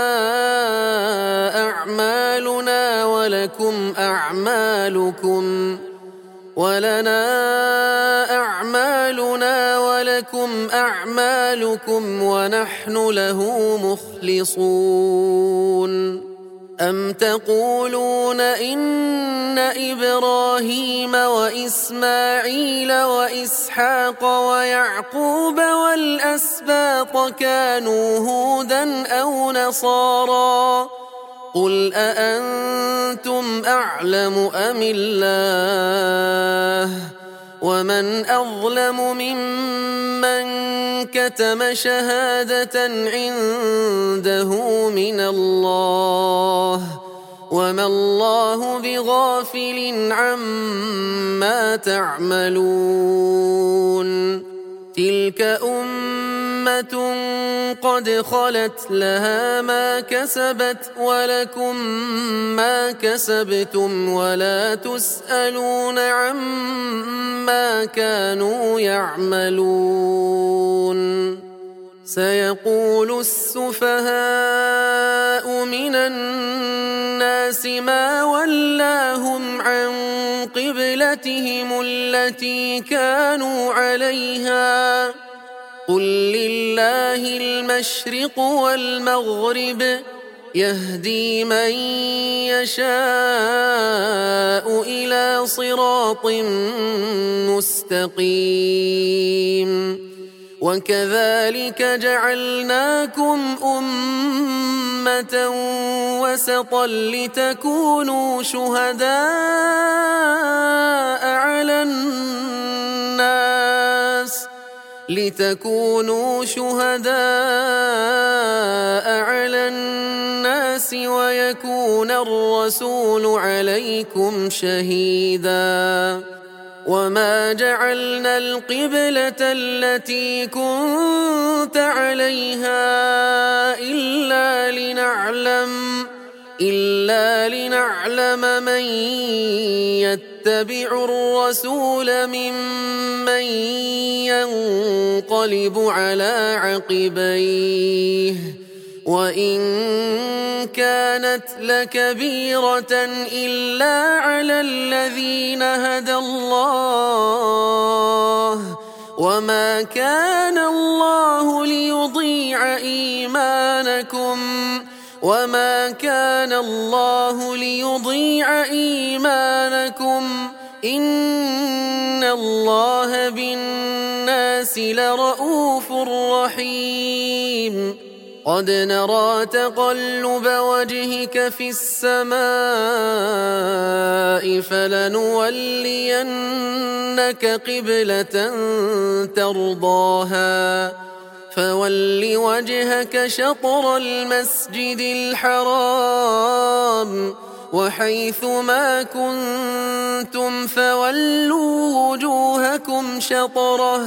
أعمالنا ولكم أعمالكم ولنا أعمالنا ولكم أعمالكم ونحن له مخلصون. أم تقولون إن إبراهيم وإسماعيل وإسحاق ويعقوب والأسباط كانوا هودا أو نصارى قل أأنتم أعلم أم الله ومن أظلم ممن كتم شهادة عنده من الله وما الله بغافل عما تعملون. تلك أمة قد خلت لها ما كسبت ولكم ما كسبتم ولا تسألون عما كانوا يعملون. سيقول السفهاء من الناس ما ولاهم عن قبلتهم التي كانوا عليها قل لله المشرق والمغرب يهدي من يشاء إلى صراط مستقيم وكذلك جعلناكم أمة وسطا لتكونوا شهداء على الناس لتكونوا شهداء على الناس ويكون الرسول عليكم شهيدا وما جعلنا القبلة التي كنت عليها إلا لنعلم إلا لنعلم من يتبع الرسول ممن ينقلب على عقبيه وإن كانت لكبيرة إلا على الذين هدى الله وما كان الله ليضيع إيمانكم وما كان الله ليضيع إيمانكم إن الله بالناس لرؤوف رحيم قد نرى تقلب وجهك في السماء فلنولينك قبلة ترضاها فول وجهك شطر المسجد الحرام وحيث ما كنتم فولوا وجوهكم شطره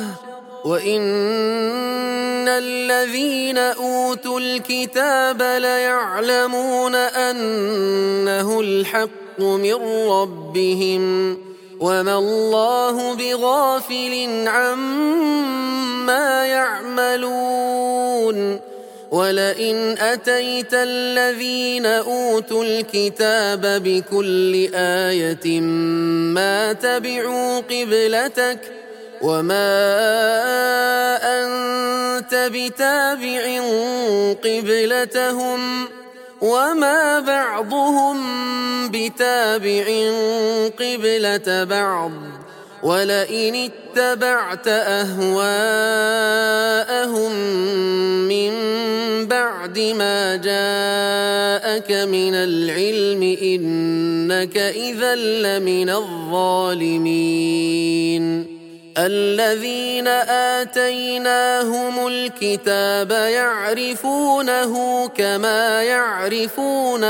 وإن الذين أوتوا الكتاب ليعلمون أنه الحق من ربهم وما الله بغافل عما يعملون ولئن أتيت الذين أوتوا الكتاب بكل آية ما تبعوا قبلتك وما أنت بتابع قبلتهم وما بعضهم بتابع قبلة بعض ولئن اتبعت أهواءهم من بعد ما جاءك من العلم إنك إذا لمن الظالمين الذين آتيناهم الكتاب يعرفونه كما يعرفون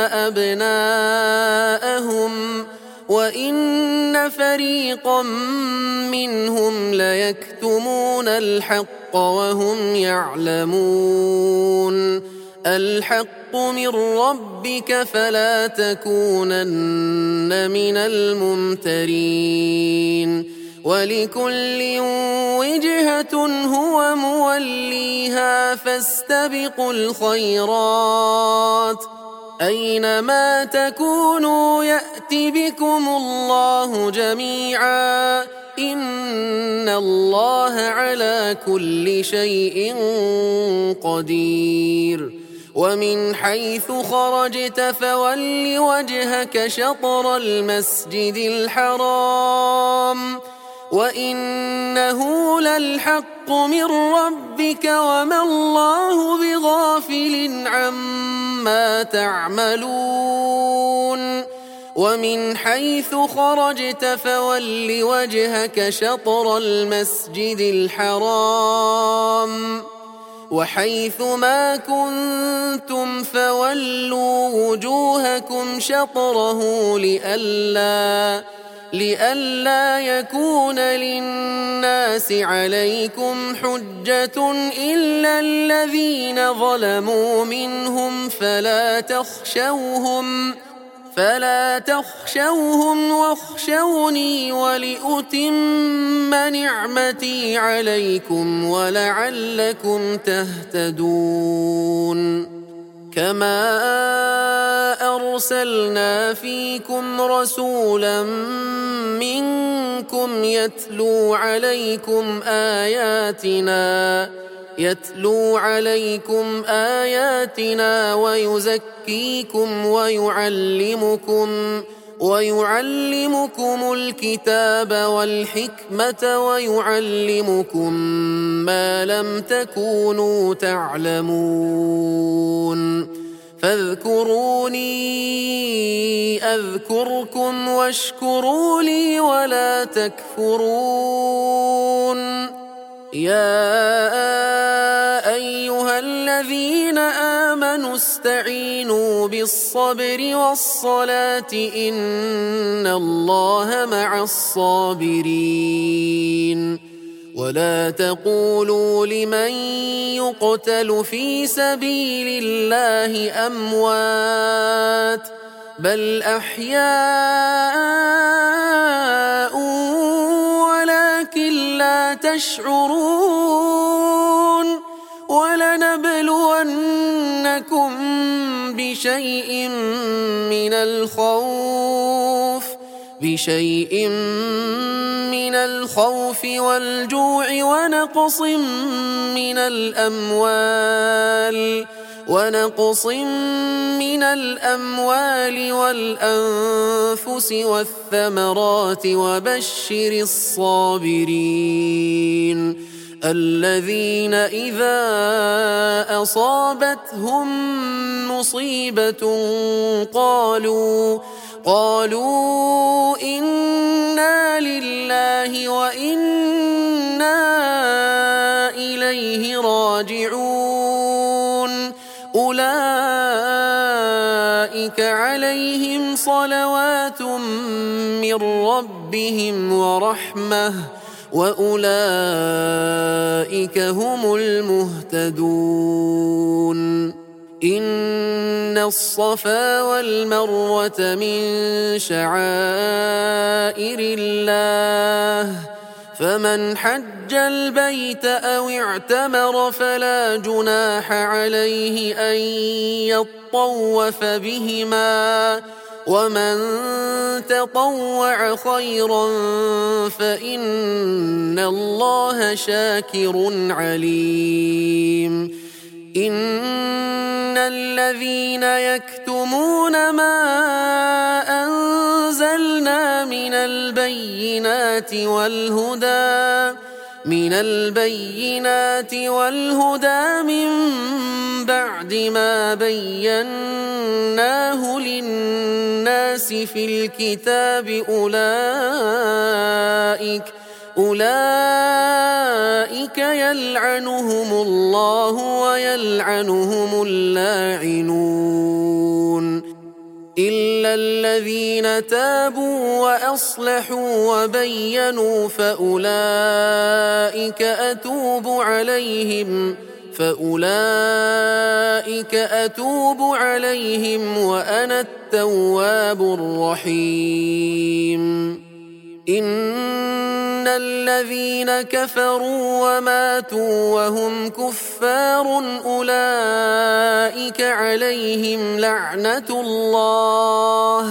أبناءهم وإن فريقا منهم ليكتمون الحق وهم يعلمون الحق من ربك فلا تكونن من الممترين ولكل وجهة هو موليها فاستبقوا الخيرات أينما تكونوا يأت بكم الله جميعا إن الله على كل شيء قدير ومن حيث خرجت فول وجهك شطر المسجد الحرام وإنه للحق من ربك وما الله بغافل عما تعملون ومن حيث خرجت فول وجهك شطر المسجد الحرام وحيث ما كنتم فولوا وجوهكم شطره لئلا لئلا يكون للناس عليكم حجة إلا الذين ظلموا منهم فلا تخشوهم فلا تخشوهم واخشوني ولأتم نعمتي عليكم ولعلكم تهتدون كما أرسلنا فيكم رسولا منكم يتلو عليكم آياتنا يتلو عليكم آياتنا ويزكيكم ويعلمكم ويعلمكم الكتاب والحكمة ويعلمكم ما لم تكونوا تعلمون فاذكروني أذكركم واشكروا لي ولا تكفرون يا أيها الذين آمنوا استعينوا بالصبر والصلاة إن الله مع الصابرين ولا تقولوا لمن يقتل في سبيل الله أموات بل أحياء ولكن لا تشعرون ولنبلونكم بشيء من الخوف بشيء من الخوف والجوع ونقص من الأموال ونقص من الأموال والأنفس والثمرات وبشر الصابرين الذين إذا أصابتهم مصيبة قالوا قالوا إنا لله وإنا إليه راجعون أولئك عليهم صلوات من ربهم ورحمة وأولئك هم المهتدون إن الصفا والمروة من شعائر الله فمن حج البيت أو اعتمر فلا جناح عليه أن يطوف بهما ومن تطوع خيرا فإن الله شاكر عليم إن الذين يكتمون ما أنزلنا من البينات والهدى من البينات والهدى من بعد ما بيناه للناس في الكتاب أولئك أولئك يلعنهم الله ويلعنهم اللاعنون إلا الذين تابوا وأصلحوا وبينوا فأولئك أتوب عليهم فأولئك أتوب عليهم وأنا التواب الرحيم إن الذين كفروا وماتوا وهم كفار أولئك عليهم لعنة الله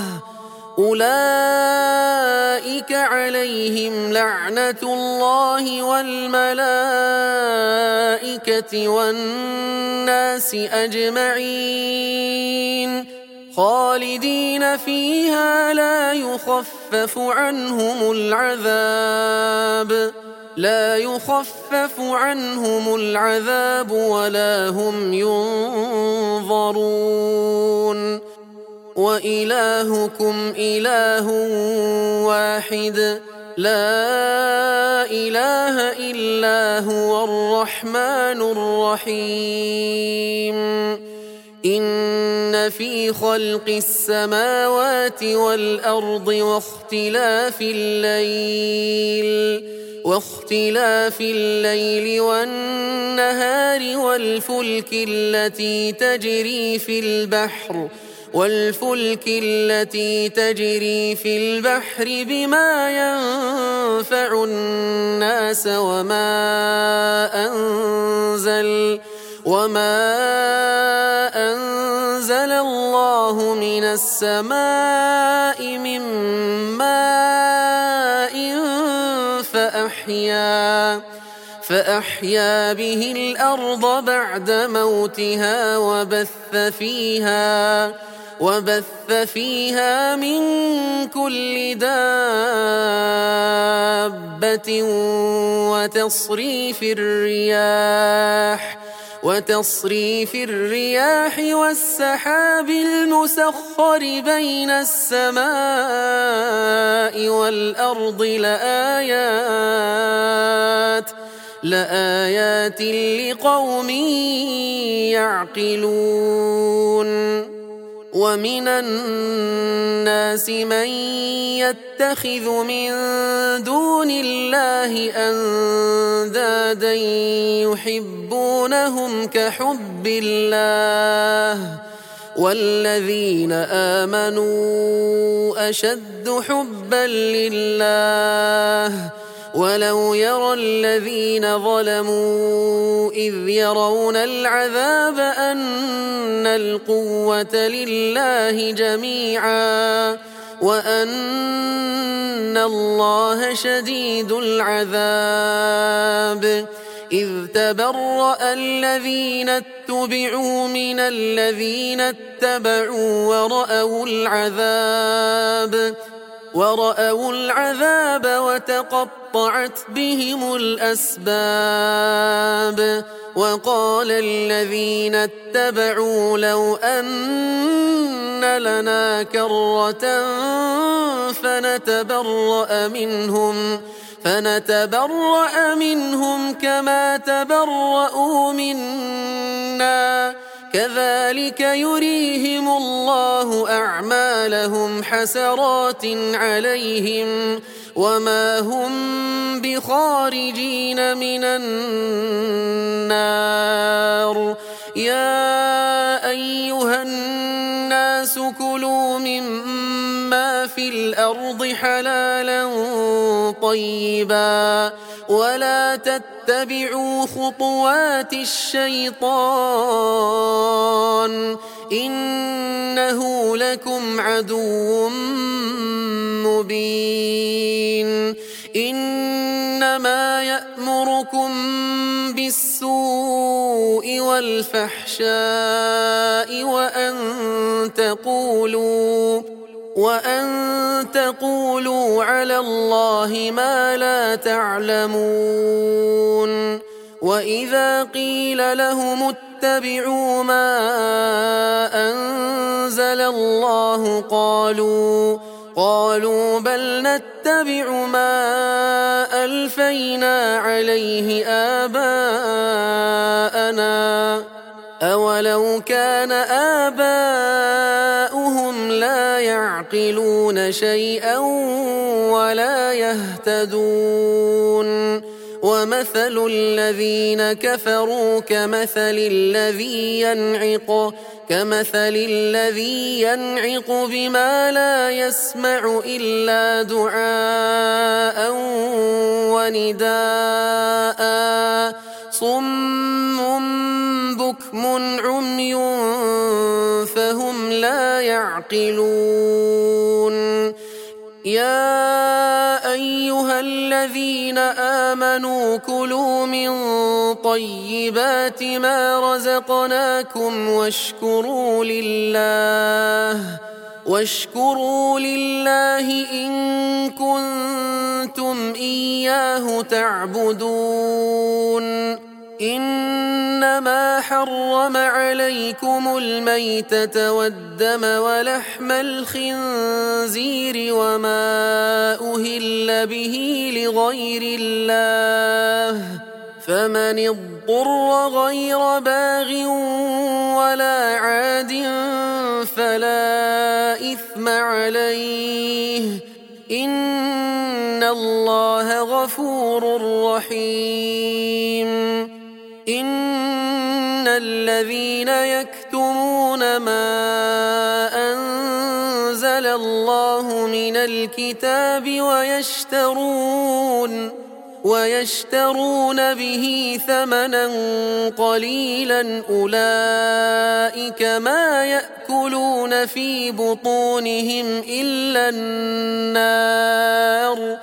أولئك عليهم لعنة الله والملائكة والناس أجمعين خالدين فيها لا يخفف عنهم العذاب لا يخفف عنهم العذاب ولا هم ينظرون وإلهكم إله واحد لا إله إلا هو الرحمن الرحيم إن في خلق السماوات والأرض واختلاف الليل واختلاف الليل والنهار والفلك التي تجري في البحر والفلك التي تجري في البحر بما ينفع الناس وما أنزل وما أنزل السماء من ماء فأحيا فأحيا به الأرض بعد موتها وبث فيها وبث فيها من كل دابة وتصريف الرياح وتصريف الرياح والسحاب المسخر بين السماء والأرض لآيات لآيات لقوم يعقلون. ومن الناس من يتخذ من دون الله أندادا يحبونهم كحب الله والذين آمنوا أشد حبا لله ولو يرى الذين ظلموا إذ يرون العذاب أن القوة لله جميعا وأن الله شديد العذاب. إذ تبرأ الذين اتبعوا من الذين اتبعوا ورأوا العذاب ورأوا العذاب وتقطعت بهم الأسباب. وقال الذين اتبعوا لو أن لنا كرة فنتبرأ منهم فنتبرأ منهم كما تبرأوا منا كذلك يريهم الله أعمالهم حسرات عليهم وما هم بخارجين من النار. يا أيها الناس كلوا مما في الأرض حلالا طيبا ولا تتبعوا خطوات الشيطان إنه لكم عدو مبين. إنما يأمركم بالسوء والفحشاء وأن تقولوا وأن تقولوا على الله ما لا تعلمون. وإذا قيل لهم اتبعوا ما أنزل الله قالوا قالوا بل نتبع ما ألفينا عليه آباءنا أولو كان آباؤهم لا يعقلون شيئا ولا يهتدون. ومثل الذين كفروا كمثل الذي ينعق كمثل الذي ينعق بما لا يسمع إلا دعاء ونداء صم بكم عمي فهم لا يعقلون. يا أيها الذين آمنوا كلوا من طيبات ما رزقناكم واشكروا لله واشكروا لله إن كنتم إياه تعبدون. إنما حرم عليكم الميتة والدم ولحم الخنزير وما أهل به لغير الله فمن اضطر غير باغ ولا عاد فلا إثم عليه إن الله غفور رحيم. إن الذين يكتمون ما أنزل الله من الكتاب ويشترون ويشترون به ثمنا قليلا أولئك ما يأكلون في بطونهم إلا النار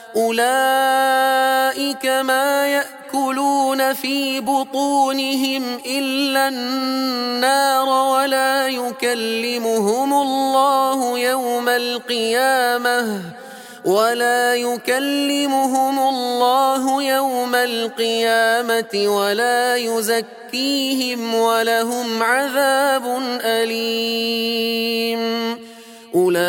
أولئك ما يأكلون في بطونهم إلا النار ولا يكلمهم الله يوم القيامة ولا يكلمهم الله يوم القيامة ولا يزكيهم ولهم عذاب أليم أولئك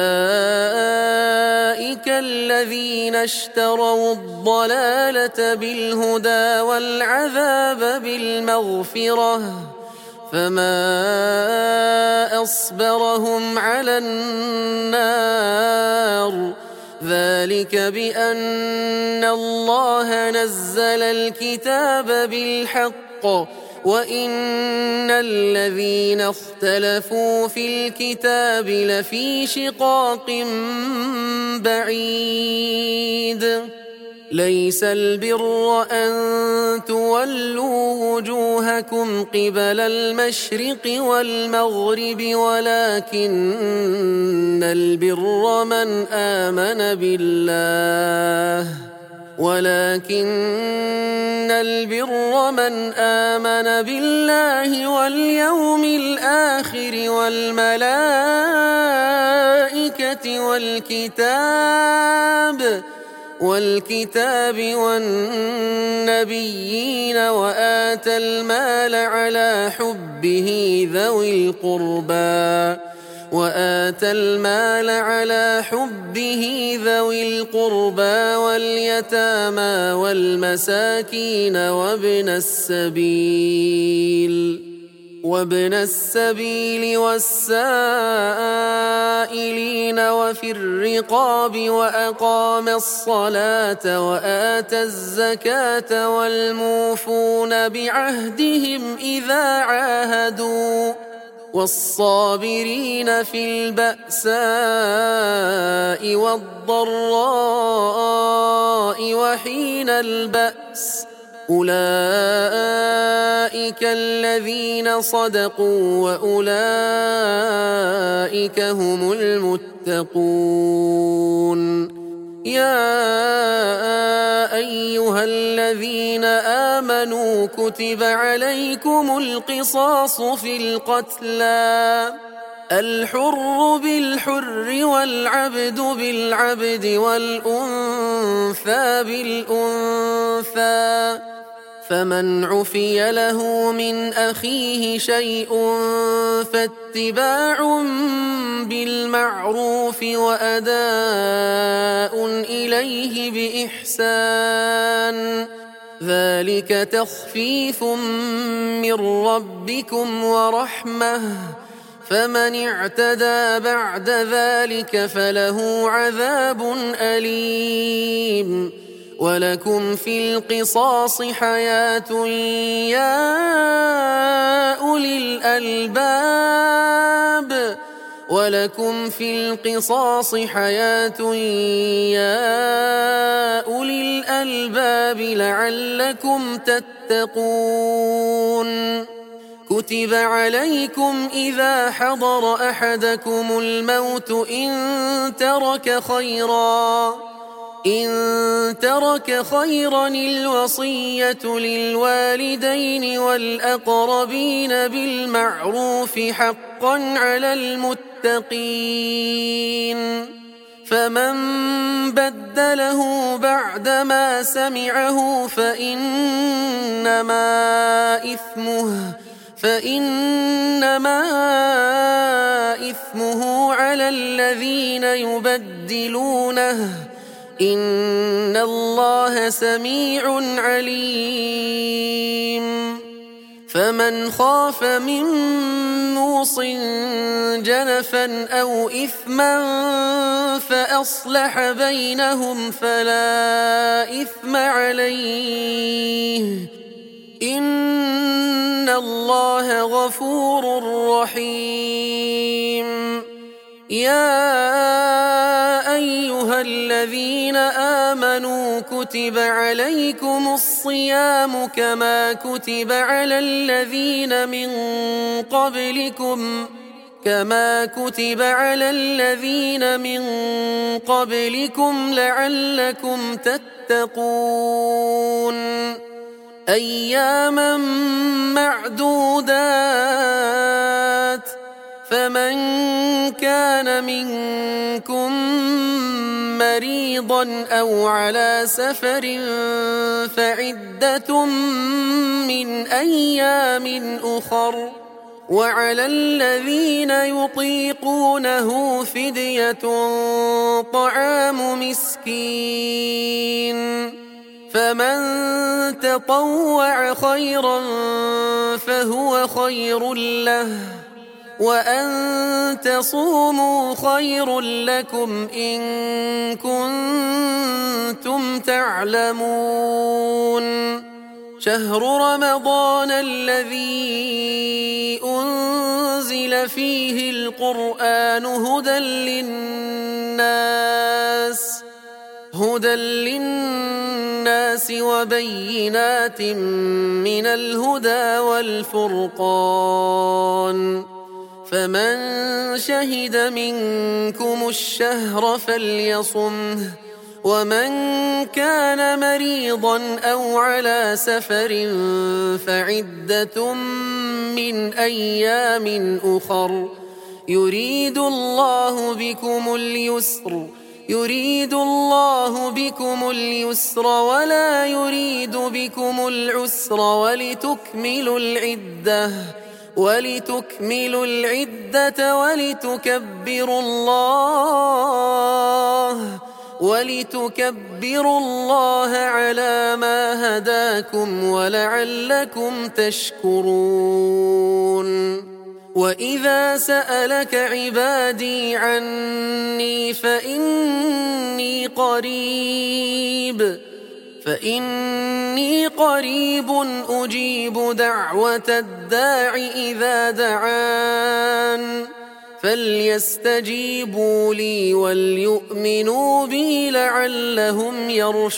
الذين اشتروا الضلالة بالهدى والعذاب بالمغفرة فما أصبرهم على النار ذلك بأن الله نزل الكتاب بالحق وإن الذين اختلفوا في الكتاب لفي شقاق بعيد ليس البر أن تولوا وجوهكم قبل المشرق والمغرب ولكن البر من آمن بالله ولكن البر من آمن بالله واليوم الآخر والملائكة والكتاب والكتاب والنبيين وآتى المال على حبه ذوي القربى وآتى المال على حبه ذوي القربى واليتامى والمساكين وابن السبيل وابن السبيل والسائلين وفي الرقاب وأقام الصلاة وآتى الزكاة والموفون بعهدهم إذا عاهدوا والصابرين في البأساء والضراء وحين البأس أولئك الذين صدقوا وأولئك هم المتقون يا أيها الذين آمنوا كتب عليكم القصاص في القتلى الحر بالحر والعبد بالعبد والأنثى بالأنثى فمن عفي له من أخيه شيء فاتباع بالمعروف وأداء إليه بإحسان ذلك تخفيف من ربكم ورحمة فمن اعتدى بعد ذلك فله عذاب أليم ولكم في القصاص حياة يا أولي الألباب ولكم في القصاص حياة يا أولي الألباب لعلكم تتقون كتب عليكم إذا حضر أحدكم الموت إن ترك خيرا إن ترك خيرا الوصية للوالدين والأقربين بالمعروف حقا على المتقين فمن بدله بعدما سمعه فإنما إثمه فإنما إثمه على الذين يبدلونه إن الله سميع عليم فمن خاف من موص جنفا أو إثما فأصلح بينهم فلا إثم عليه إن الله غفور رحيم يا أيها أيها الذين آمنوا كتب عليكم الصيام كما كتب على الذين من قبلكم كما كتب على الذين من قبلكم لعلكم تتقون أياما معدودات فمن كان منكم مريضا أو على سفر فعدة من أيام أخر وعلى الذين يطيقونه فدية طعام مسكين فمن تطوع خيرا فهو خير له وأن تصوموا خير لكم إن كنتم تعلمون شهر رمضان الذي أنزل فيه القرآن هدى للناس هدى للناس وبينات من الهدى والفرقان فمن شهد منكم الشهر فليصمه ومن كان مريضا أو على سفر فعدة من أيام أخر يريد الله بكم اليسر يريد الله بكم اليسر ولا يريد بكم العسر ولتكملوا العدة ولتكملوا العدة ولتكبروا الله ولتكبروا الله على ما هداكم ولعلكم تشكرون وإذا سألك عبادي عني فإني قريب فإني قريب أجيب دعوة الداع إذا دعان فليستجيبوا لي وليؤمنوا بي لعلهم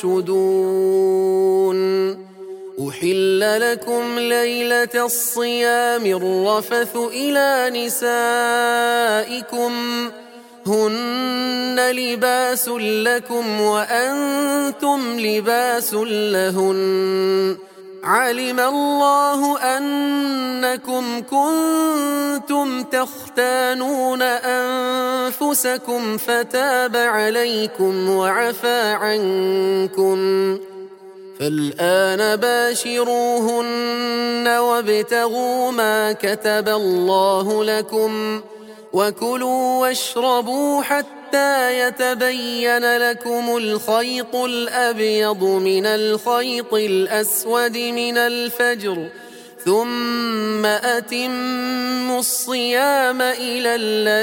يرشدون أحل لكم ليلة الصيام الرفث إلى نسائكم هن لباس لكم وأنتم لباس لهن علم الله أنكم كنتم تختانون أنفسكم فتاب عليكم وعفى عنكم فالآن باشروهن وابتغوا ما كتب الله لكم وكلوا واشربوا حتى يتبين لكم الخيط الأبيض من الخيط الأسود من الفجر ثم أتموا الصيام إلى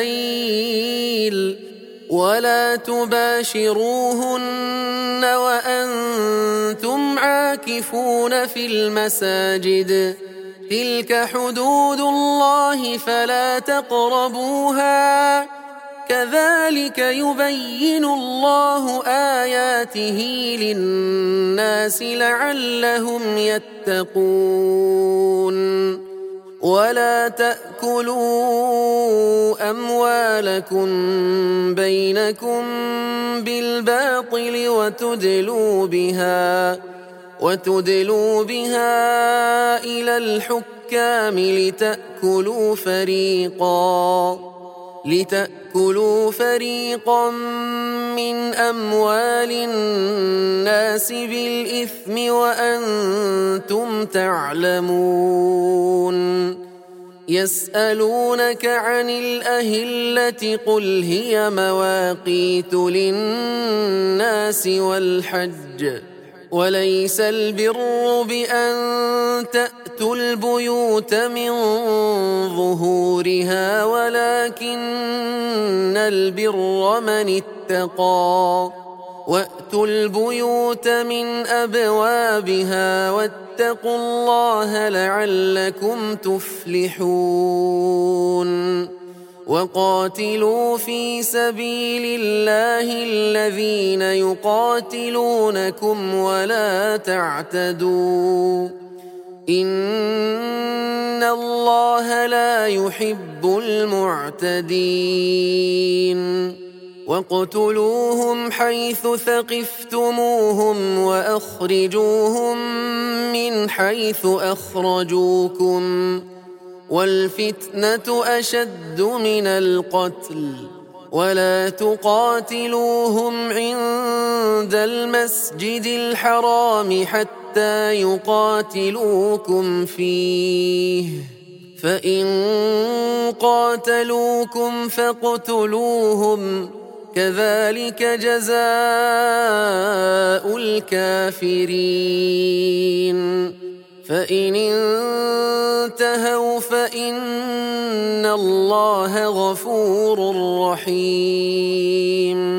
الليل ولا تباشروهن وأنتم عاكفون في المساجد تلك حدود الله فلا تقربوها كذلك يبين الله آياته للناس لعلهم يتقون ولا تأكلوا أموالكم بينكم بالباطل وتدلوا بها وتدلوا بها إلى الحكام لتأكلوا فريقا لتأكلوا فريقا من أموال الناس بالإثم وأنتم تعلمون يسألونك عن الأهلة قل هي مواقيت للناس والحج وليس البر بأن تأتوا البيوت من ظهورها ولكن البر من اتقى وأتوا البيوت من أبوابها واتقوا الله لعلكم تفلحون وقاتلوا في سبيل الله الذين يقاتلونكم ولا تعتدوا إن الله لا يحب المعتدين واقتلوهم حيث ثقفتموهم وأخرجوهم من حيث أخرجوكم والفتنة أشد من القتل ولا تقاتلوهم عند المسجد الحرام حتى يقاتلوكم فيه فإن قاتلوكم فاقتلوهم كذلك جزاء الكافرين فإن انتهوا فإن الله غفور رحيم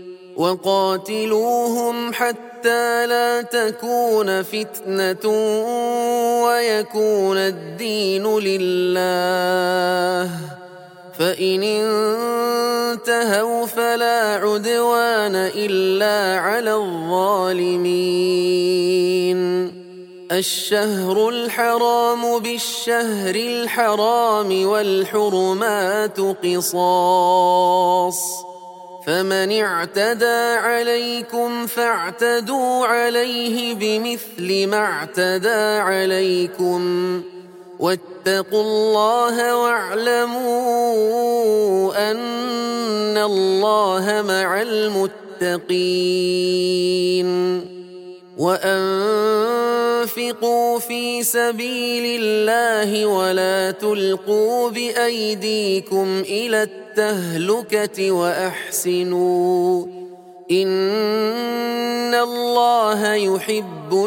وقاتلوهم حتى لا تكون فتنة ويكون الدين لله فإن انتهوا فلا عدوان إلا على الظالمين الشهر الحرام بالشهر الحرام والحرمات قصاص فمن اعتدى عليكم فاعتدوا عليه بمثل ما اعتدى عليكم واتقوا الله واعلموا أن الله مع المتقين وأنفقوا في سبيل الله ولا تلقوا بأيديكم إلى التهلكة وأحسنوا إن الله يحب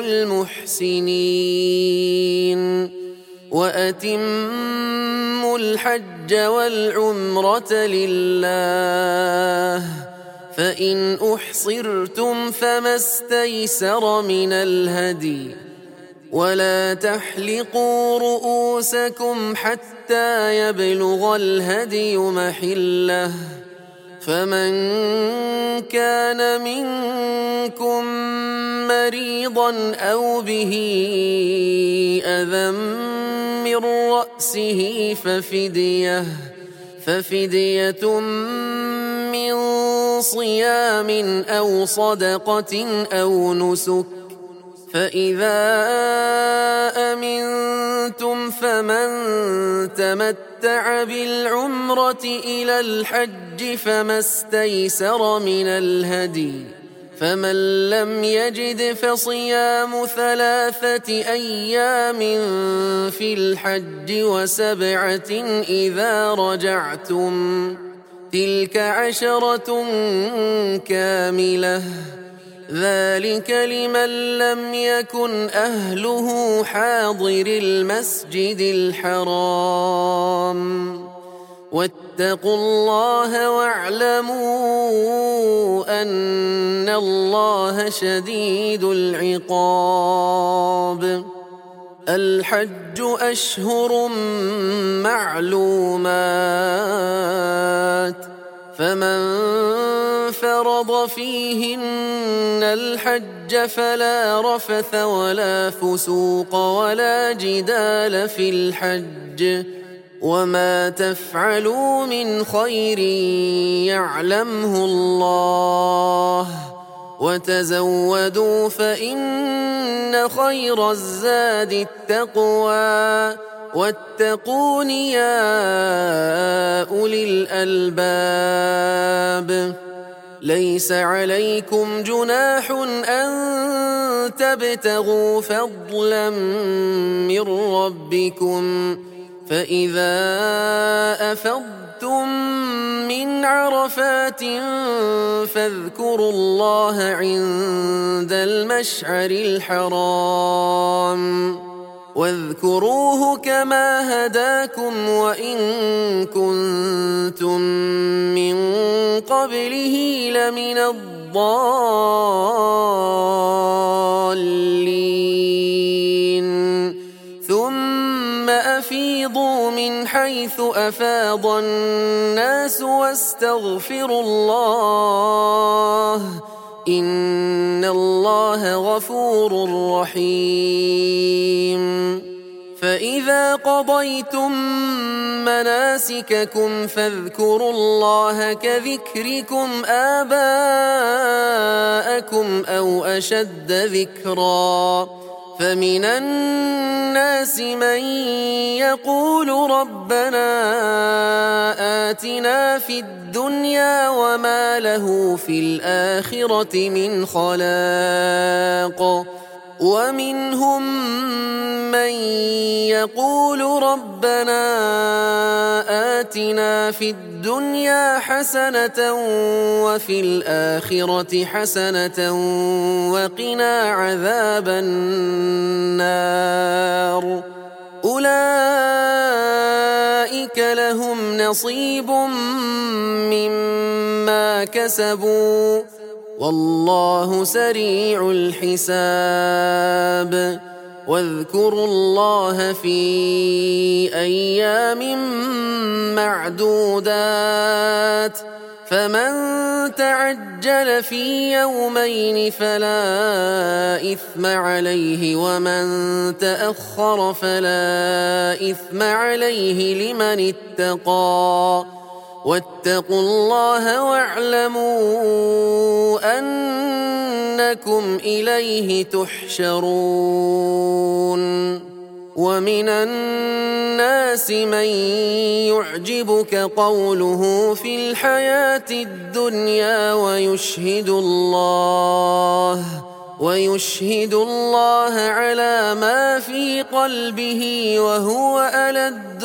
المحسنين وأتموا الحج والعمرة لله فإن أحصرتم فما استيسر من الهدي ولا تحلقوا رؤوسكم حتى يبلغ الهدي محله فمن كان منكم مريضا أو به أذى من رأسه ففدية ففدية من صيام أو صدقة أو نسك فإذا أمنتم فمن تمتع بالعمرة إلى الحج فما استيسر من الهدي فمن لم يجد فصيام ثلاثة أيام في الحج وسبعة إذا رجعتم تلك عشرة كاملة ذلك لمن لم يكن أهله حاضر المسجد الحرام واتقوا الله واعلموا أن الله شديد العقاب الحج أشهر معلومات فمن فرض فيهن الحج فلا رفث ولا فسوق ولا جدال في الحج وما تفعلوا من خير يعلمه الله وتزودوا فإن خير الزاد التقوى واتقون يا أولي الألباب ليس عليكم جناح أن تبتغوا فضلا من ربكم فإذا أفضتم من عرفات فاذكروا الله عند المشعر الحرام واذكروه كما هداكم وإن كنتم من قبله لمن الضالين ثم أفيضوا من حيث أفاض الناس واستغفروا الله إن الله غفور رحيم فإذا قضيتم مناسككم فاذكروا الله كذكركم آباءكم أو أشد ذكرا فمن الناس من يقول ربنا آتنا في الدنيا وما له في الآخرة من خلاق ومنهم من يقول ربنا آتنا في الدنيا حسنة وفي الآخرة حسنة وقنا عذاب النار أولئك لهم نصيب مما كسبوا والله سريع الحساب واذكروا الله في أيام معدودات فمن تعجل في يومين فلا إثم عليه ومن تأخر فلا إثم عليه لمن اتقى واتقوا الله واعلموا أنكم إليه تحشرون ومن الناس من يعجبك قوله في الحياة الدنيا ويشهد الله ويشهد الله على ما في قلبه وهو ألد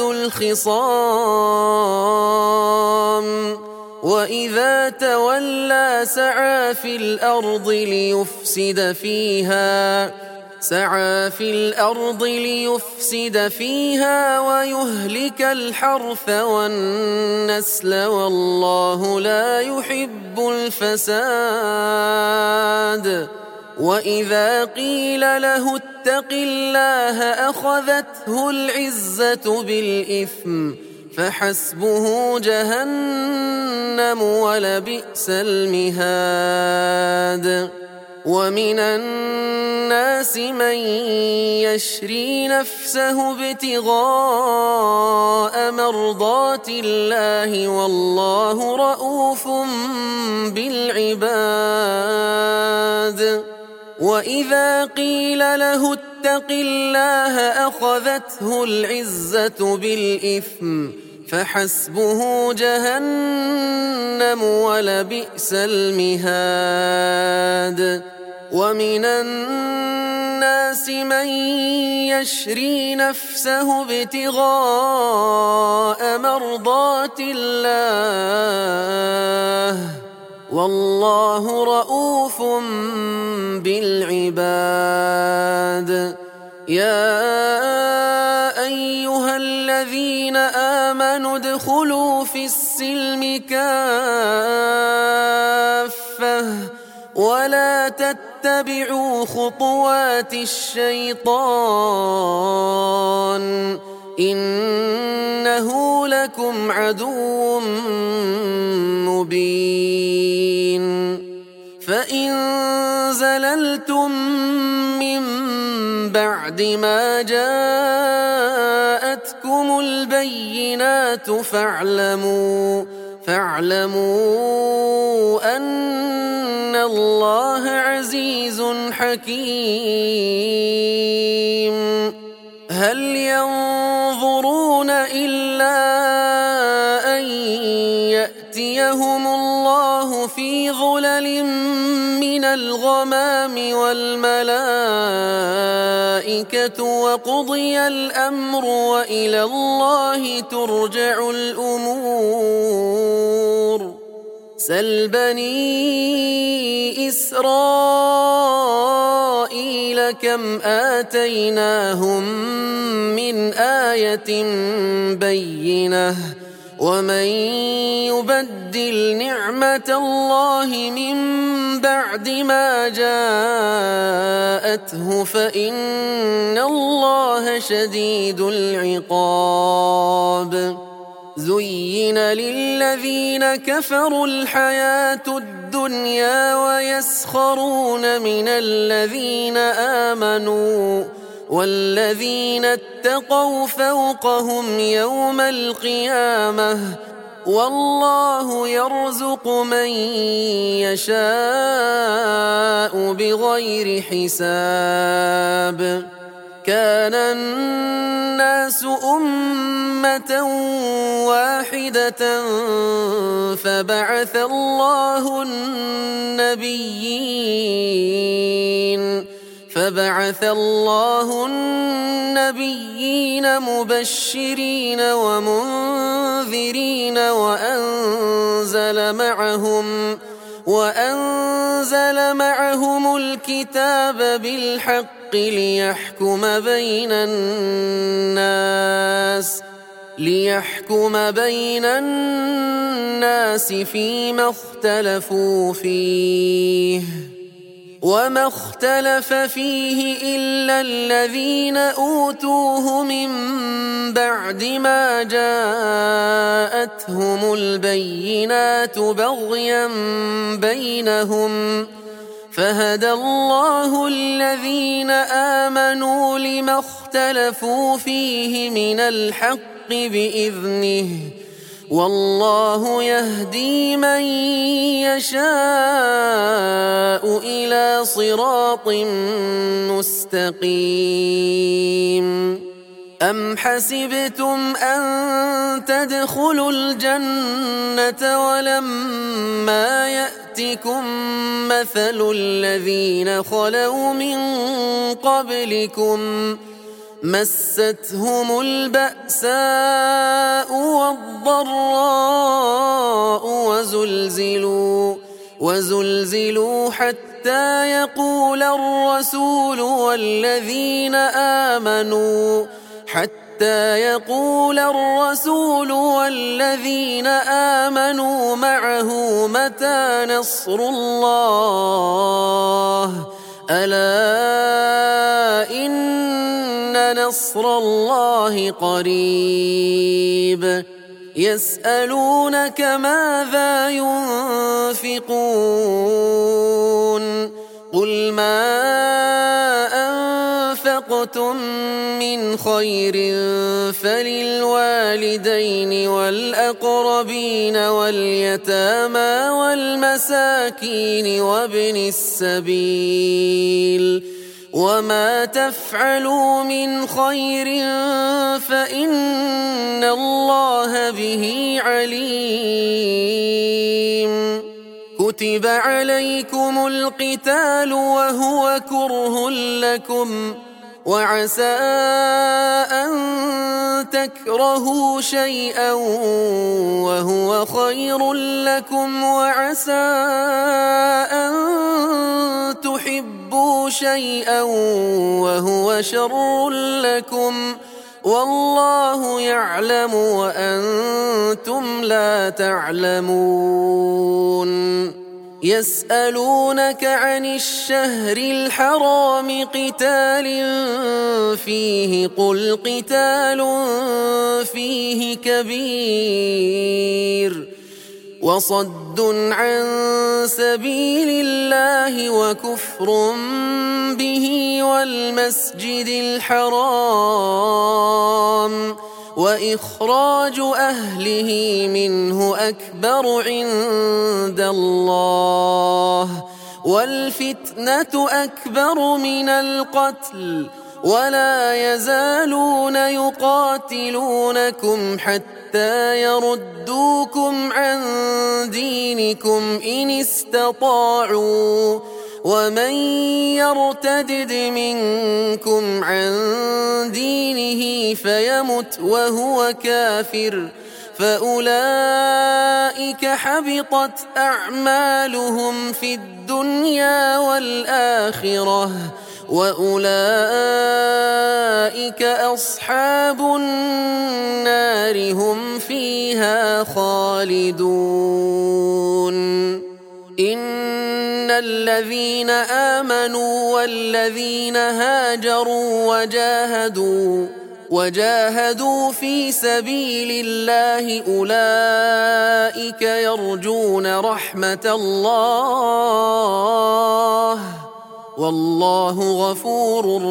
الخصام وإذا تولى سعى في الأرض ليفسد فيها سعى في الأرض ليفسد فيها ويهلك الحرث والنسل والله لا يحب الفساد وإذا قيل له اتق الله أخذته العزة بالإثم فحسبه جهنم ولبئس المهاد ومن الناس من يشري نفسه ابتغاء مرضات الله والله رؤوف بالعباد وإذا قيل له اتق الله أخذته العزة بالإثم فحسبه جهنم ولبئس المهاد ومن الناس من يشري نفسه ابتغاء مرضات الله والله رؤوف بالعباد يا أيها الذين آمنوا ادخلوا في السلم كافة ولا تتبعوا خطوات الشيطان إنه لكم عدو مبين فإن زللتم من بعد ما جاءتكم البينات فاعلموا فاعلموا أن الله عزيز حكيم هل ينظرون إلا أن يأتيهم الله في ظلل من الغمام والملائكة وقضي الأمر وإلى الله ترجع الأمور سل بني إسرائيل كم آتيناهم من آية بينة ومن يبدل نعمة الله من بعد ما جاءته فإن الله شديد العقاب. زين للذين كفروا الحياة الدنيا ويسخرون من الذين آمنوا والذين اتقوا فوقهم يوم القيامة والله يرزق من يشاء بغير حساب. كان الناس أمة واحدة فبعث الله النبيين فبعث الله النبيين مبشرين ومنذرين وأنزل معهم وأنزل معهم الكتاب بالحق ليحكم بين الناس ليحكم بين الناس فيما اختلفوا فيه وما اختلف فيه إلا الذين أوتوه من بعد ما جاءتهم البينات بغيا بينهم فهدى الله الذين آمنوا لما اختلفوا فيه من الحق بإذنه والله يهدي من يشاء إلى صراط مستقيم. أم حسبتم أن تدخلوا الجنة ولما يأتكم مثل الذين خلوا من قبلكم مستهم البأساء والضراء وزلزلوا وزلزلوا حتى يقول الرسول والذين آمنوا حتى يقول الرسول والذين آمنوا معه متى نصر الله ألا إن نصر الله قريب. يسألونك ماذا ينفقون قل ما أنفقتم من خير فللوالدين والأقربين واليتامى والمساكين وابن السبيل وما تفعلوا من خير فإن الله به عليم. كتب عليكم القتال وهو كره لكم وعسى أن تكرهوا شيئا وهو خير لكم وعسى أن تحبوا شيئا وهو شر لكم والله يعلم وأنتم لا تعلمون. يسألونك عن الشهر الحرام قتال فيه قل قتال فيه كبير وصد عن سبيل الله وكفر به والمسجد الحرام وإخراج أهله منه أكبر عند الله والفتنة أكبر من القتل ولا يزالون يقاتلونكم حتى يردوكم عن دينكم إن استطاعوا ومن يرتدد منكم عن دينه فيمت وهو كافر فأولئك حبطت أعمالهم في الدنيا والآخرة وأولئك أصحاب النار هم فيها خالدون إن الذين آمنوا والذين هاجروا وجاهدوا وجاهدوا في سبيل الله أولئك يرجون رحمة الله والله غفور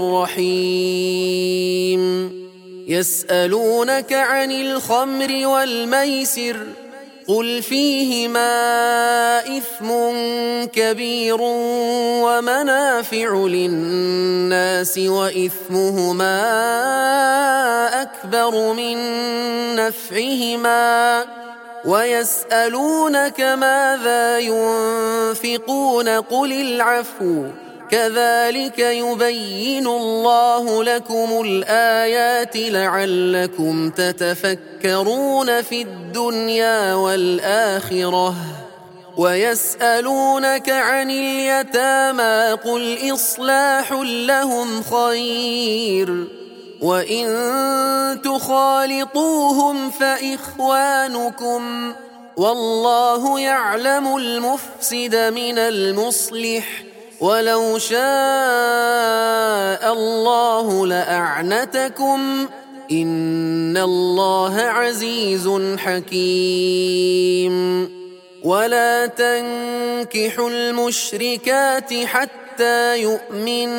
رحيم يسألونك عن الخمر والميسر قل فيهما إثم كبير ومنافع للناس وإثمهما أكبر من نفعهما ويسألونك ماذا ينفقون قل العفو كذلك يبين الله لكم الآيات لعلكم تتفكرون في الدنيا والآخرة ويسألونك عن اليتامى قل إصلاح لهم خير وإن تخالطوهم فإخوانكم والله يعلم المفسد من المصلح ولو شاء الله لأعنتكم إن الله عزيز حكيم ولا تنكحوا المشركات حتى يؤمن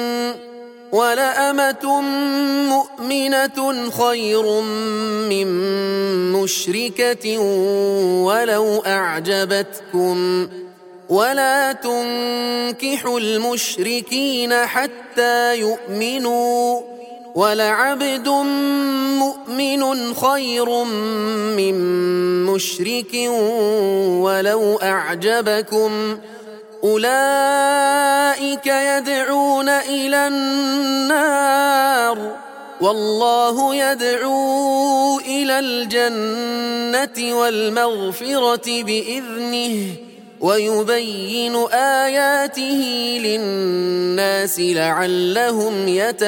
ولأمة مؤمنة خير من مشركة ولو أعجبتكم ولا تنكحوا المشركين حتى يؤمنوا ولعبد مؤمن خير من مشرك ولو أعجبكم أولئك يدعون إلى النار والله يدعو إلى الجنة والمغفرة بإذنه ويبين آياته للناس لعلهم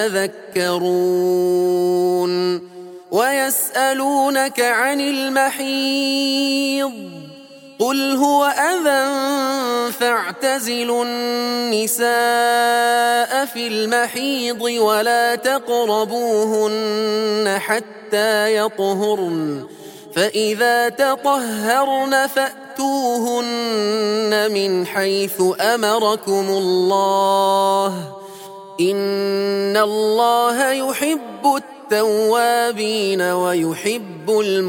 يتذكرون ويسألونك عن المحيض قل هو أذى فاعتزلوا النساء في المحيض ولا تقربوهن حتى يطهرن فإذا تطهرن فأتوهن من حيث أمركم الله إن الله يحب التوابين ويحب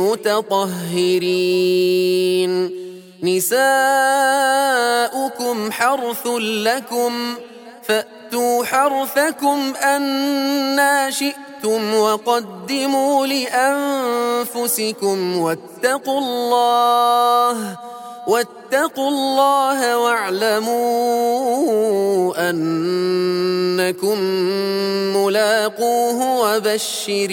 المتطهرين نساؤكم حرث لكم فأتوا حرثكم أنى شئتم وقدموا لأنفسكم واتقوا الله واتقوا الله واعلموا أنكم ملاقوه وبشر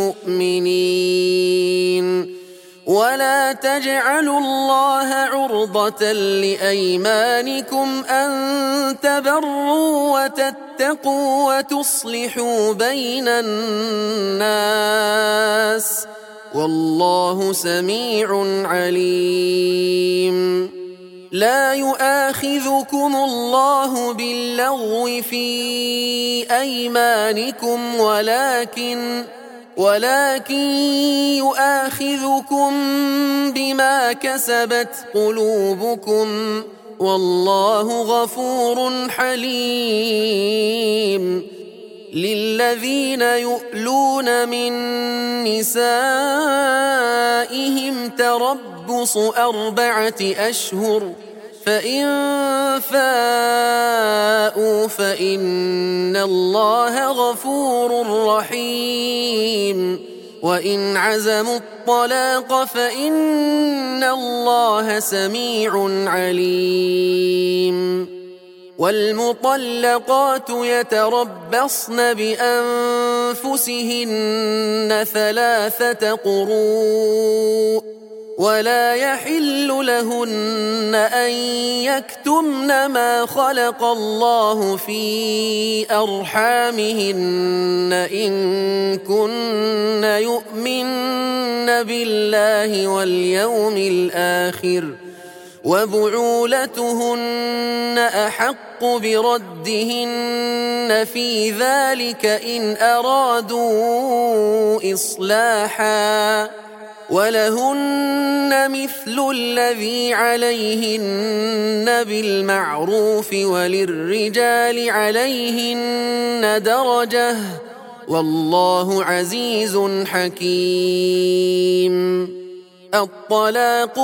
المؤمنين ولا تجعلوا الله عرضة لأيمانكم أن تبروا وتتقوا وتصلحوا بين الناس والله سميع عليم لا يؤاخذكم الله باللغو في أيمانكم ولكن ولكن يؤاخذكم بما كسبت قلوبكم والله غفور حليم للذين يؤلون من نسائهم تربص أربعة أشهر فإن فاءوا فإن الله غفور رحيم وإن عزموا الطلاق فإن الله سميع عليم والمطلقات يتربصن بأنفسهن ثلاثة قروء ولا يحل لهن أن يكتمن ما خلق الله في أرحامهن إن كن يؤمن بالله واليوم الآخر وبعولتهن أحق بردهن في ذلك إن أرادوا إصلاحا ولهن مثل الذي عليهن بالمعروف وللرجال عليهن درجة والله عزيز حكيم. الطلاق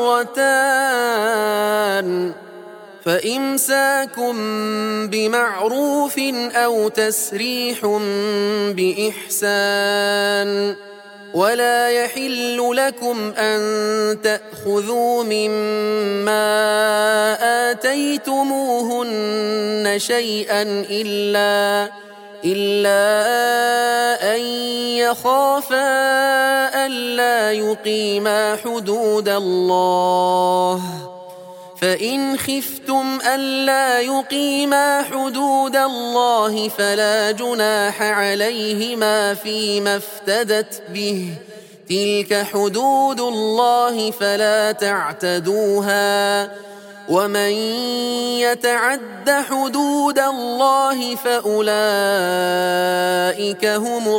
مرتان فإمساكم بمعروف أو تسريح بإحسان ولا يحل لكم أن تأخذوا مما آتيتموهن شيئا إلا إلا أن يخافا ألا يقيما حدود الله فإن خفتم ألا يقيما حدود الله فلا جناح عليهما فيما افتدت به تلك حدود الله فلا تعتدوها ومن يتعد حدود الله فأولئك هم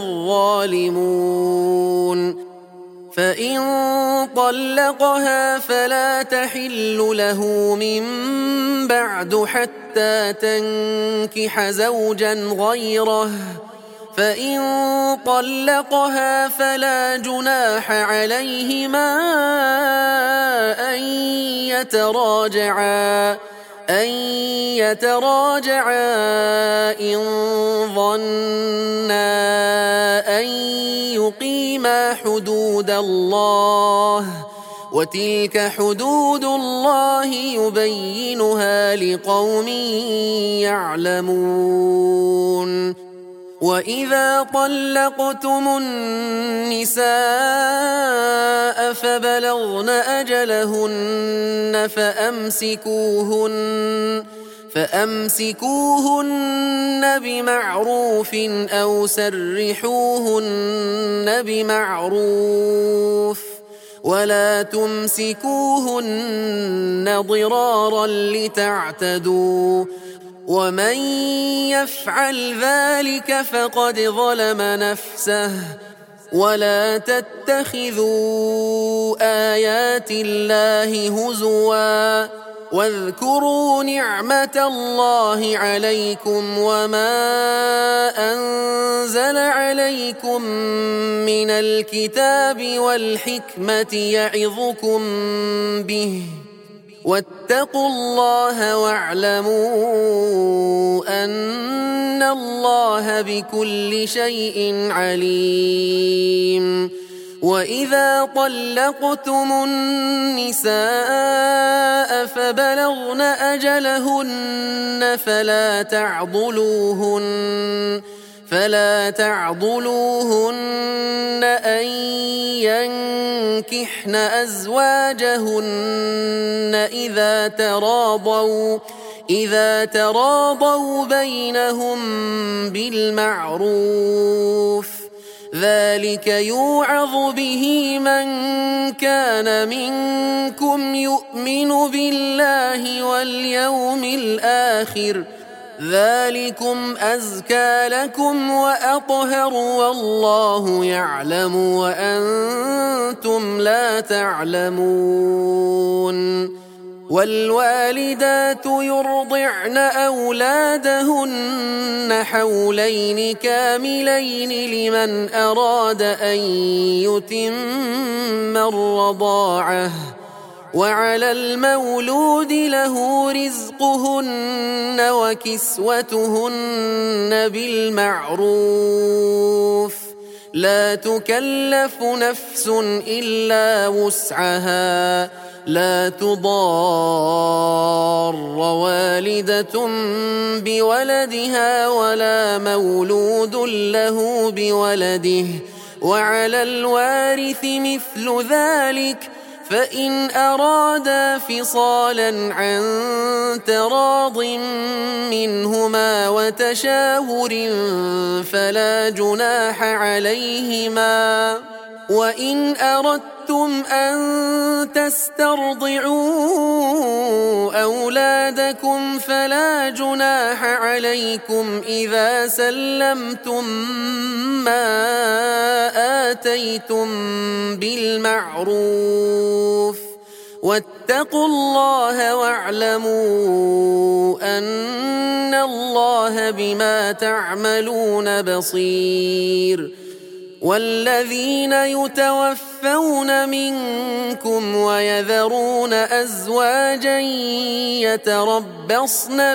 الظالمون. فإن طلقها فلا تحل له من بعد حتى تنكح زوجا غيره فإن طلقها فلا جناح عليهما أن يتراجعا أن يتراجعا إن ظنا أن يقيما حدود الله وتلك حدود الله يبينها لقوم يعلمون. وإذا طلقتم النساء فبلغن أجلهن فأمسكوهن فأمسكوهن بمعروف أو سرحوهن بمعروف ولا تمسكوهن ضرارا لتعتدوا ومن يفعل ذلك فقد ظلم نفسه ولا تتخذوا آيات الله هزوا واذكروا نعمة الله عليكم وما أنزل عليكم من الكتاب والحكمة يعظكم به واتقوا الله واعلموا أن الله بكل شيء عليم. وإذا طلقتم النساء فبلغن أجلهن فلا تعضلوهن فلا تعضلوهن أن ينكحن أزواجهن إذا تراضوا إذا تراضوا بينهم بالمعروف ذلك يوعظ به من كان منكم يؤمن بالله واليوم الآخر ذلكم أزكى لكم وأطهر والله يعلم وأنتم لا تعلمون. والوالدات يرضعن أولادهن حولين كاملين لمن أراد أن يتم الرضاعة وعلى المولود له رزقهن وكسوتهن بالمعروف لا تكلف نفس إلا وسعها لا تضار والدة بولدها ولا مولود له بولده وعلى الوارث مثل ذلك فإن أرادا فصالا عن تراض منهما وتشاور فلا جناح عليهما. وإن أردتم أن تسترضعوا أولادكم فلا جناح عليكم إذا سلمتم ما آتيتم بالمعروف، واتقوا الله واعلموا أن الله بما تعملون بصير. والذين يتوفون منكم ويذرون أزواجا يتربصن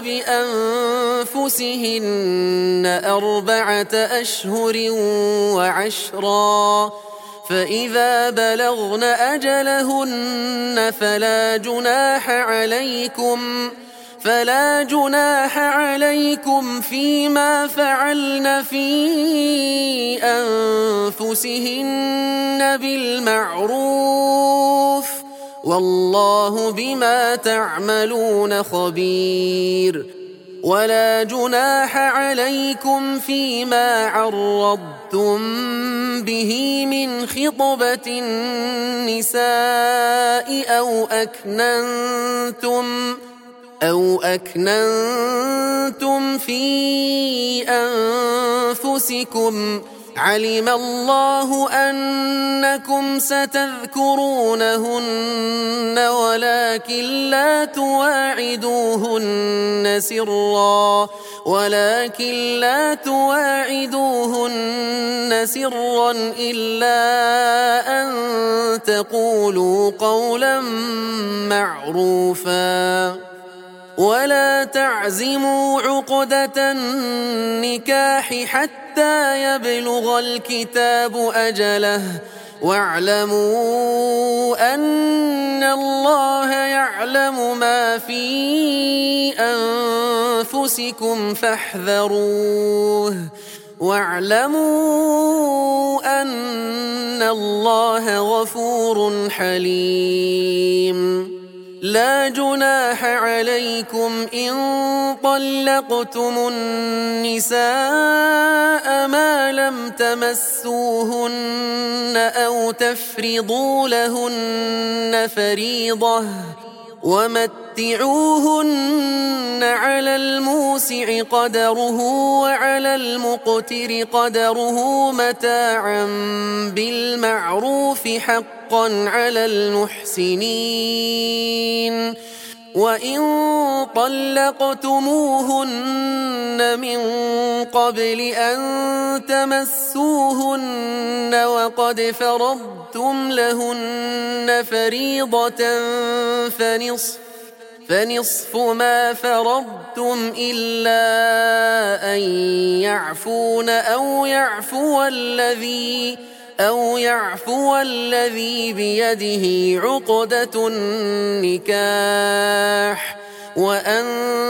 بأنفسهن أربعة أشهر وعشرا، فإذا بلغن أجلهن فلا جناح عليكم فلا جناح عليكم فيما فعلن في أنفسهن بالمعروف، والله بما تعملون خبير. ولا جناح عليكم فيما عرضتم به من خطبة النساء أو أكننتم أو أكننتم في أنفسكم، علم الله أنكم ستذكرونهن ولكن لا تواعدوهن سرا ولكن لا تواعدوهن سرا إلا أن تقولوا قولا معروفا. ولا تعزموا عقدة النكاح حتى يبلغ الكتاب أجله، واعلموا أن الله يعلم ما في أنفسكم فاحذروه، واعلموا أن الله غفور حليم. لا جناح عليكم إن طلقتم النساء ما لم تمسوهن أو تفرضوا لهن فريضة، ومتعوهن على الموسع قدره وعلى المقتر قدره متاعا بالمعروف حقا على المحسنين. وإن طلقتموهن من قبل أن تمسوهن وقد فرضتم لهن فريضة فنصف فنصف ما فرضتم إلا أن يعفون أو يعفو الذي أو يعفو الذي بيده عقدة النكاح، وأن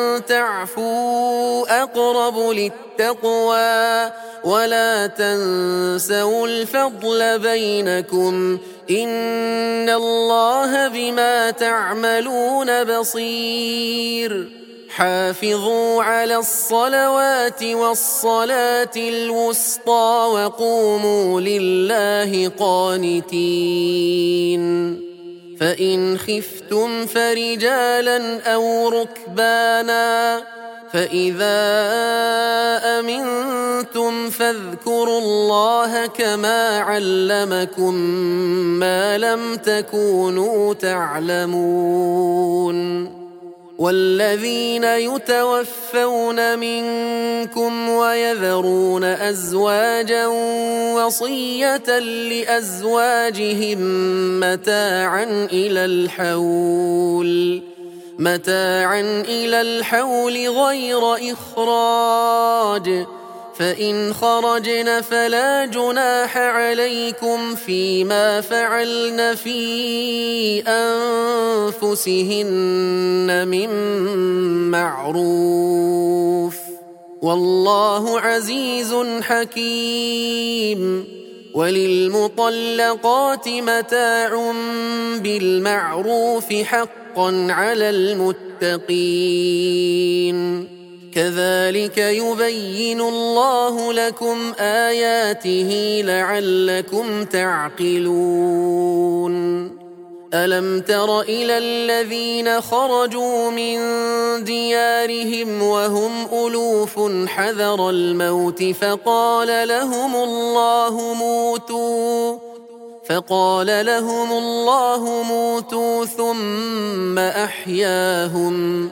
تعفوا أقرب للتقوى. ولا تنسوا الفضل بينكم، إن الله بما تعملون بصير. حافظوا على الصلوات والصلاة الوسطى وقوموا لله قانتين. فإن خفتم فرجالا أو ركبانا، فإذا أمنتم فاذكروا الله كما علمكم ما لم تكونوا تعلمون. والذين يتوفون منكم ويذرون أزواجا وصية لأزواجهم متاعا إلى الحول متاعا إلى الحول غير إخراج، فإن خرجن فلا جناح عليكم فيما فعلن في أنفسهن من معروف، والله عزيز حكيم. وللمطلقات متاع بالمعروف حقا على المتقين كذلك يبين الله لكم آياته لعلكم تعقلون ألم تر إلى الذين خرجوا من ديارهم وهم ألوف حذر الموت فقال لهم الله موتوا فقال لهم الله موتوا ثم أحياهم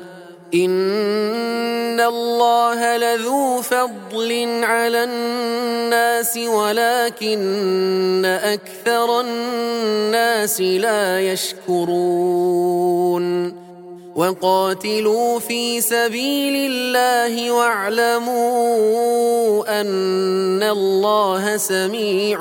إن الله لذو فضل على الناس ولكن أكثر الناس لا يشكرون وقاتلوا في سبيل الله واعلموا أن الله سميع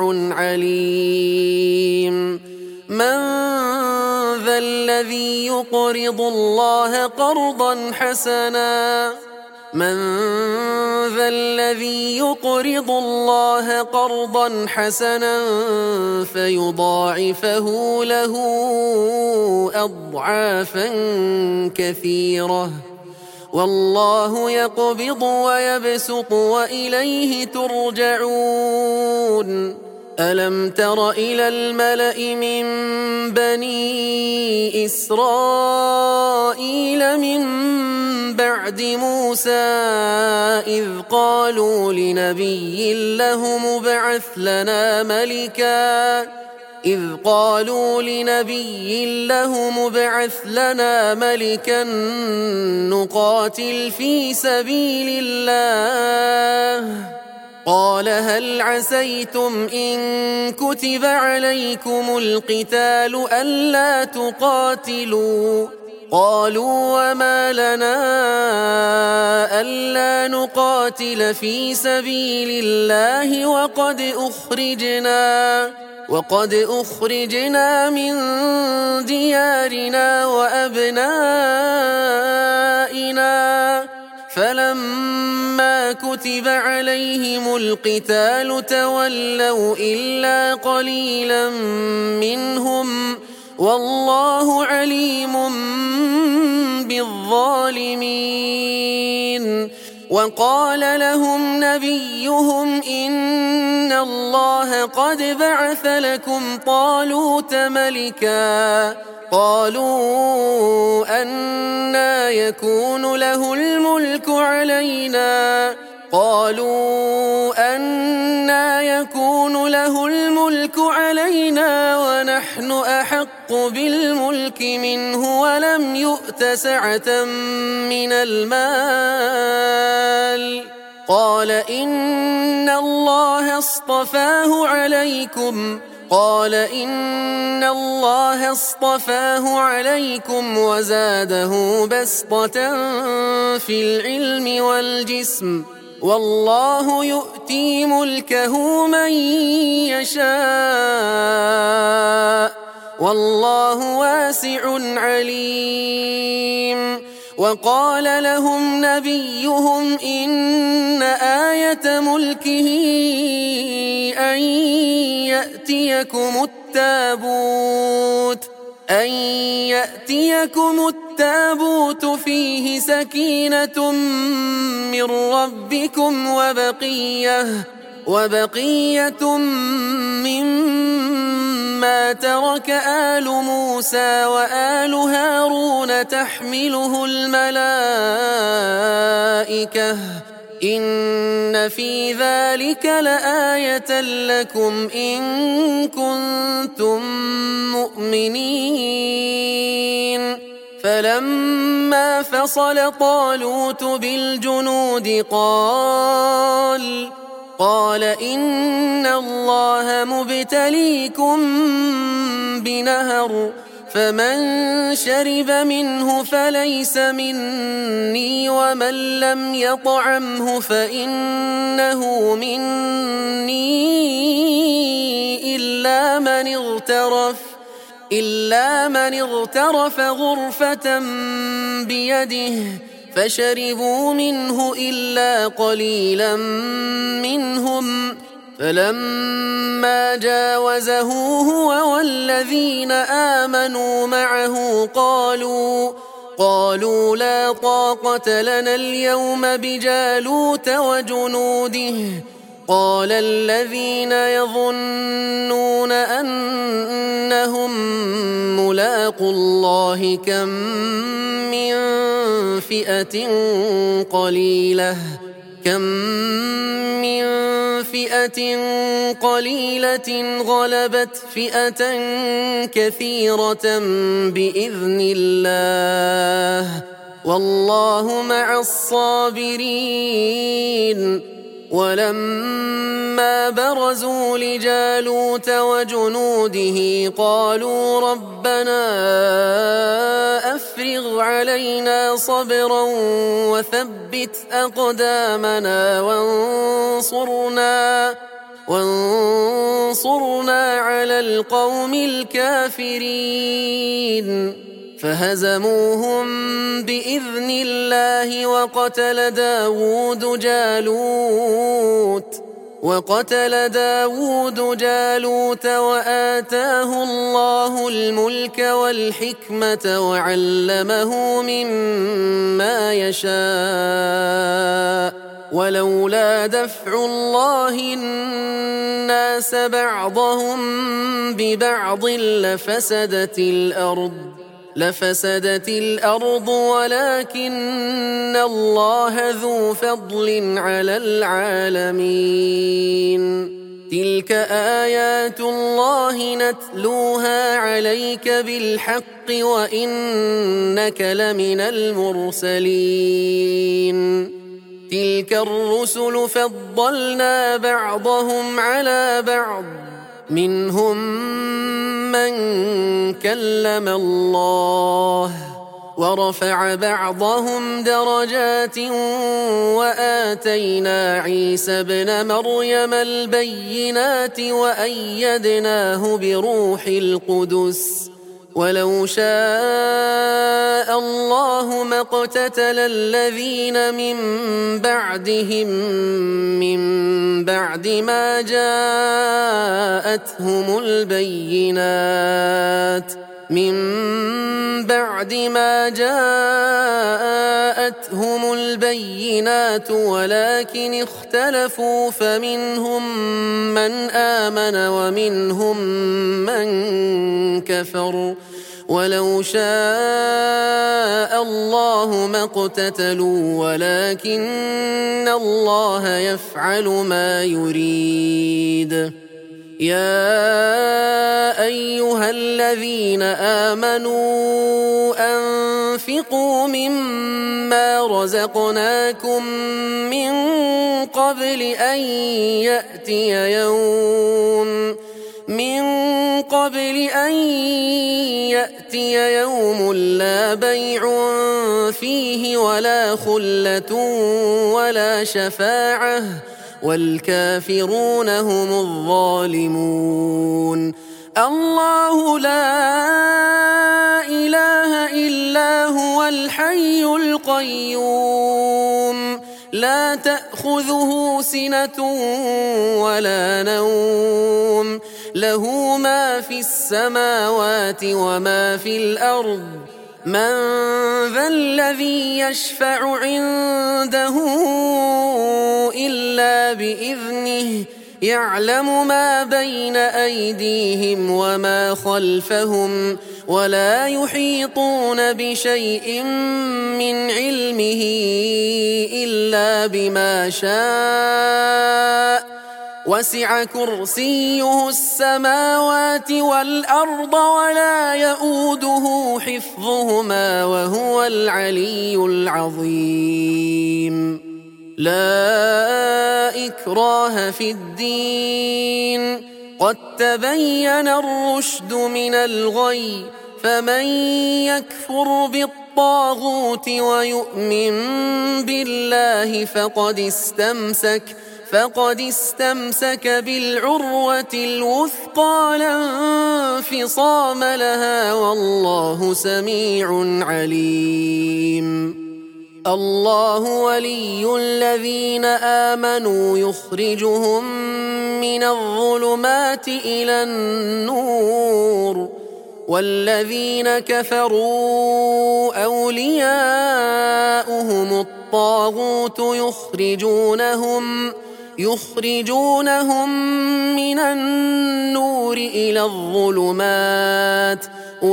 عليم من ذا الذي يقرض الله قرضا حسنا من ذا الذي يقرض الله قرضا حسنا فيضاعفه له أضعافا كثيرة والله يقبض ويبسط وإليه ترجعون ألم تر إلى الملأ من بني إسرائيل من بعد موسى إذ قالوا لنبي له مبعث لنا ملكا إذ قالوا لنبي له مبعث لنا ملكا نقاتل في سبيل الله قال هل عسيتم إن كتب عليكم القتال ألا تقاتلوا قالوا وما لنا ألا نقاتل في سبيل الله وقد أخرجنا وقد أخرجنا من ديارنا وأبنائنا فلما كتب عليهم القتال تولوا إلا قليلا منهم والله عليم بالظالمين وقال لهم نبيهم إن الله قد بعث لكم طالوت ملكا قالوا أنى يكون له الملك علينا قالوا أنى يكون له الملك علينا ونحن أحق بالملك منه ولم يؤت سعة من المال قال إن الله اصطفاه عليكم قال إن الله اصطفاه عليكم وزاده بسطة في العلم والجسم والله يؤتي ملكه من يشاء والله واسع عليم وقال لهم نبيهم إن آية ملكه أن يأتيكم التابوت أن يأتيكم التابوت فيه سكينة من ربكم وبقية وبقية مما ترك آل موسى وآل هارون تحمله الملائكة إن في ذلك لآية لكم إن كنتم مؤمنين فلما فصل طالوت بالجنود قال قال إن الله مبتليكم بنهر فمن شرب منه فليس مني ومن لم يطعمه فإنه مني إلا من اغترف إلا من اغترف غرفة بيده فشربوا منه إلا قليلا منهم فلما فلما جاوزه هو والذين آمنوا معه قالوا قالوا لا طاقة لنا اليوم بجالوت وجنوده قال الذين يظنون أنهم ملاقو الله كم من فئة قليلة كم من فئة قليلة غلبت فئة كثيرة بإذن الله والله مع الصابرين ولما برزوا لجالوت وجنوده قالوا ربنا أفرغ علينا صبرا وثبت أقدامنا وانصرنا وانصرنا على القوم الكافرين فهزموهم بإذن الله وقتل داود جالوت وقتل داود جالوت وآتاه الله الملك والحكمة وعلمه مما يشاء ولولا دفع الله الناس بعضهم ببعض لفسدت الأرض لفسدت الأرض ولكن الله ذو فضل على العالمين تلك آيات الله نتلوها عليك بالحق وإنك لمن المرسلين تلك الرسل فضلنا بعضهم على بعض منهم من كلم الله ورفع بعضهم درجات وآتينا عيسى ابن مريم البينات وأيدناه بروح القدس ولو شاء الله ما اقتتل الذين من بعدهم من بعد ما جاءتهم البينات من بعد ما جاءتهم البينات ولكن اختلفوا فمنهم من آمن ومنهم من كفر ولو شاء الله ما اقتتلوا ولكن الله يفعل ما يريد يا أيها الذين آمنوا أنفقوا مما رزقناكم من قبل أن يأتي يوم من قبل أن يأتي يوم لا بيع فيه ولا خلة ولا شفاعة والكافرون هم الظالمون الله لا إله إلا هو الحي القيوم لا تأخذه سنة ولا نوم له ما في السماوات وما في الأرض من ذا الذي يشفع عنده إلا بإذنه يعلم ما بين أيديهم وما خلفهم ولا يحيطون بشيء من علمه إلا بما شاء وسع كرسيه السماوات والأرض ولا يؤوده حفظهما وهو العلي العظيم لا إكراه في الدين قد تبين الرشد من الغي فمن يكفر بالطاغوت ويؤمن بالله فقد استمسك فقد استمسك بالعروة الوثقى لا انفصام لها والله سميع عليم الله ولي الذين آمنوا يخرجهم من الظلمات إلى النور والذين كفروا أولياؤهم الطاغوت يخرجونهم يخرجونهم من النور إلى الظلمات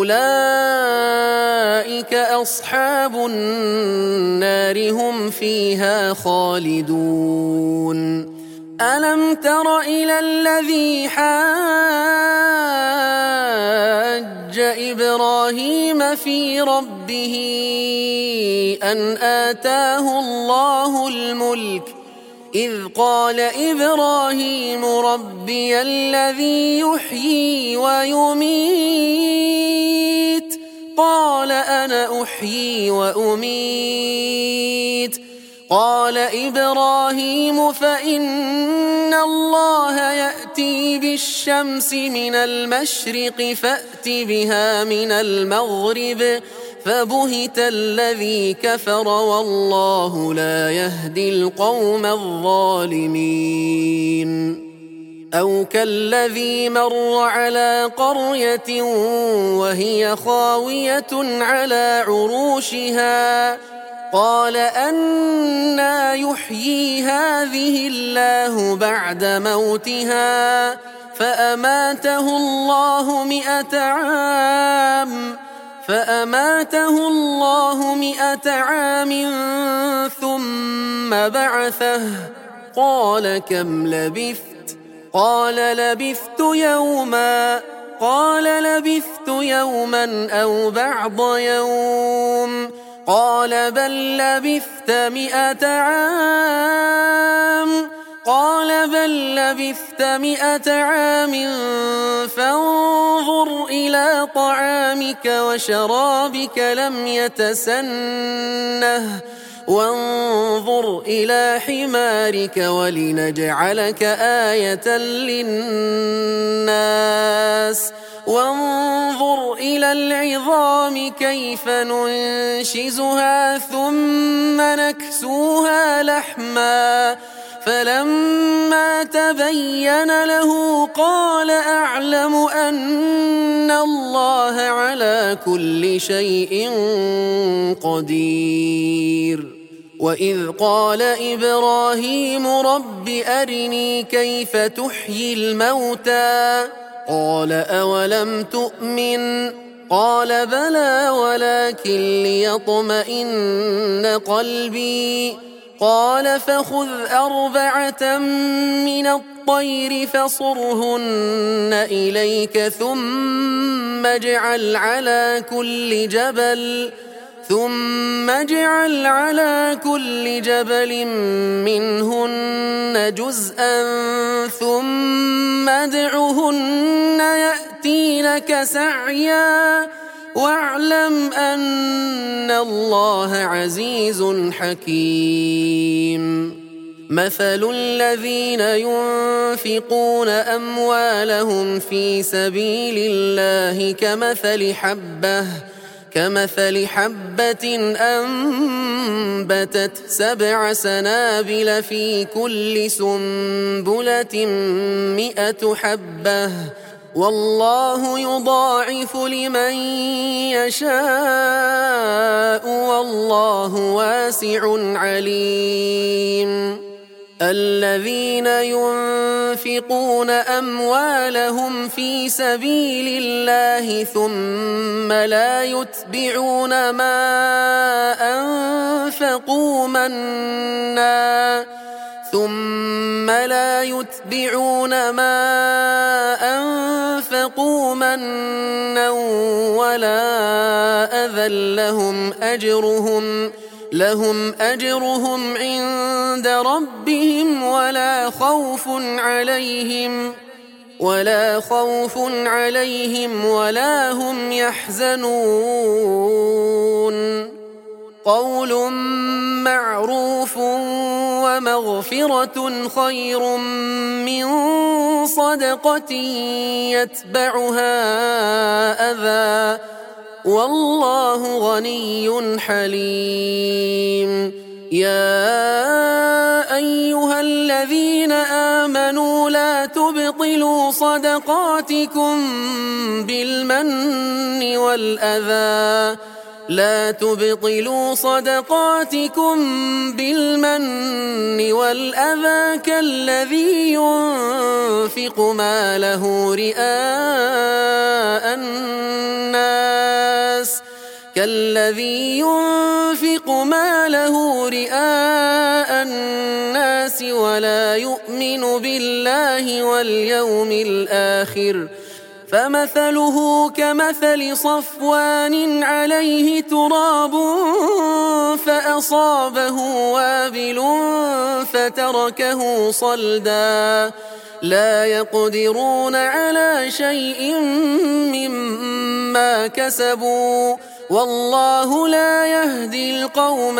أولئك أصحاب النار هم فيها خالدون ألم تر إلى الذي حاج إبراهيم في ربه أن آتاه الله الملك إذ قال إبراهيم ربي الذي يحيي ويميت قال أنا أحيي وأميت قال إبراهيم فإن الله يأتي بالشمس من المشرق فأت بها من المغرب فبهت الذي كفر والله لا يهدي القوم الظالمين أو كالذي مر على قرية وهي خاوية على عروشها قال أنى يحيي هذه الله بعد موتها فأماته الله مئة عام فأماته الله مئة عام ثم بعثه قال كم لبثت قال لبثت يوما قال لبثت يوما أو بعض يوم قال بل لبثت مئة عام قال بل لبثت مئة عام فانظر إلى طعامك وشرابك لم يتسنه وانظر إلى حمارك ولنجعلك آية للناس وانظر إلى العظام كيف ننشزها ثم نكسوها لحما فلما تبين له قال أعلم أن الله على كل شيء قدير وإذ قال إبراهيم رب أرني كيف تحيي الموتى قال أولم تؤمن قال بلى ولكن ليطمئن قلبي قال فخذ أربعة من الطير فصرهن إليك ثم اجعل على كل جبل ثم اجعل على كل جبل منهن جزءا ثم ادعهن يأتينك سعيا واعلم أن الله عزيز حكيم مثل الذين ينفقون أموالهم في سبيل الله كمثل حبة كمثل حبة أنبتت سبع سنابل في كل سنبلة مئة حبة والله يضاعف لمن يشاء والله واسع عليم الذين ينفقون أموالهم في سبيل الله ثم لا يتبعون ما أنفقوا منا ثم لا يتبعون ما أنفقوا منا ولا أذى لهم أجرهم لهم أجرهم عند ربهم ولا خوف عليهم ولا خوف عليهم ولا هم يحزنون قول معروف ومغفرة خير من صدقة يتبعها أذى والله غني حليم يا أيها الذين آمنوا لا تبطلوا صدقاتكم بالمن والأذى لا تبطلوا صدقاتكم بالمن والأذى كالذي ينفق ماله رئاء الناس كالذي ينفق ماله رئاء الناس ولا يؤمن بالله واليوم الآخر فمثله كمثل صفوان عليه تراب فأصابه وابل فتركه صلدا لا يقدرون على شيء مما كسبوا والله لا يهدي القوم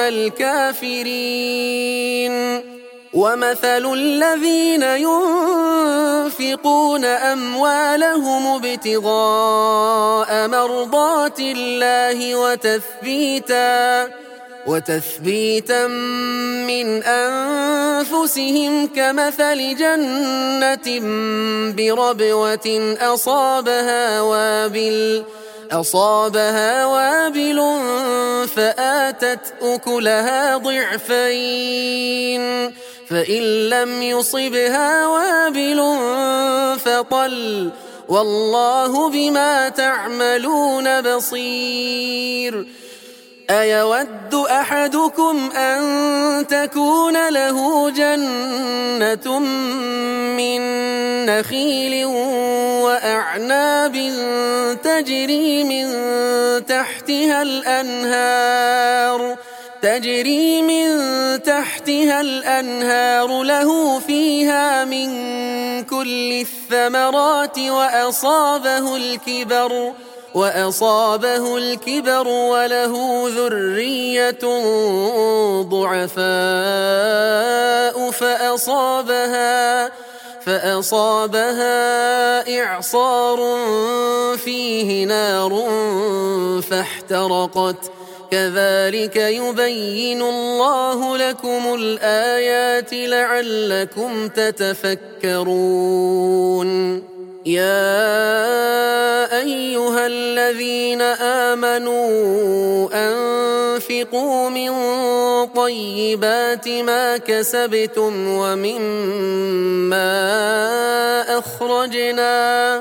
الكافرين ومثل الذين ينفقون أموالهم ابتغاء مرضات الله وتثبيتا وتثبيتا من أنفسهم كمثل جنة بربوة أصابها وابل أصابها وابل فآتت أكلها ضعفين فإن لم يصبها وابل فطل والله بما تعملون بصير أيود أحدكم أن تكون له جنة من نخيل وأعناب تجري من تحتها الأنهار تجري من تحتها الأنهار له فيها من كل الثمرات وأصابه الكبر وأصابه الكبر وله ذرية ضعفاء فأصابها فأصابها إعصار فيه نار فاحترقت كذلك يبين الله لكم الآيات لعلكم تتفكرون يا أيها الذين آمنوا أنفقوا من طيبات ما كسبتم ومما أخرجنا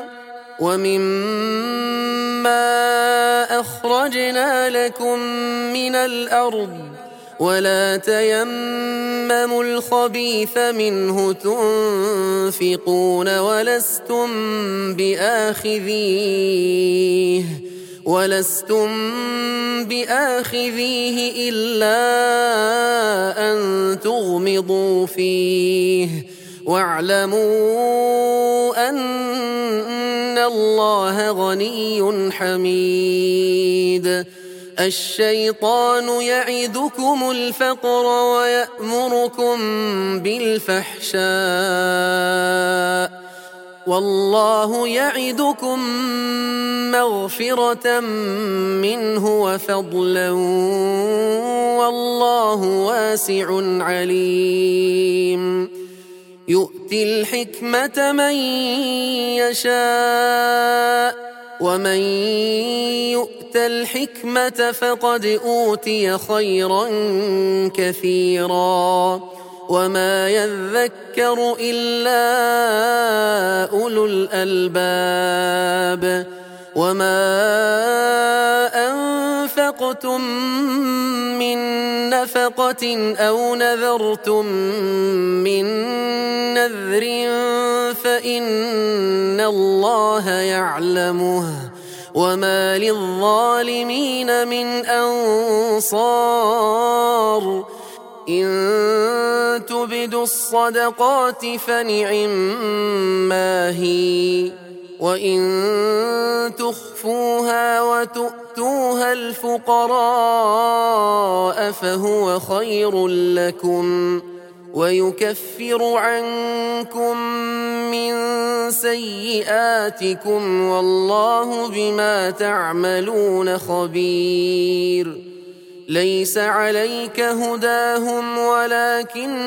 ومما أخرجنا لكم من الأرض ولا تيمموا الخبيث منه تنفقون ولستم بآخذيه ولستم بآخذيه إلا أن تغمضوا فيه واعلموا أن الله غني حميد الشيطان يعدكم الفقر ويأمركم بالفحشاء والله يعدكم مغفرة منه وفضلا والله واسع عليم يؤتي الحكمة من يشاء ومن يؤت الحكمة فقد أوتي خيرا كثيرا وما يذكر إلا أولو الألباب وما أنفقتم من نفقة أو نذرتم من نذر فإن الله يعلمه وما للظالمين من أنصار إن تبدوا الصدقات فنعما هي وإن تخفوها وتؤتوها الفقراء فهو خير لكم ويكفر عنكم من سيئاتكم والله بما تعملون خبير ليس عليك هداهم ولكن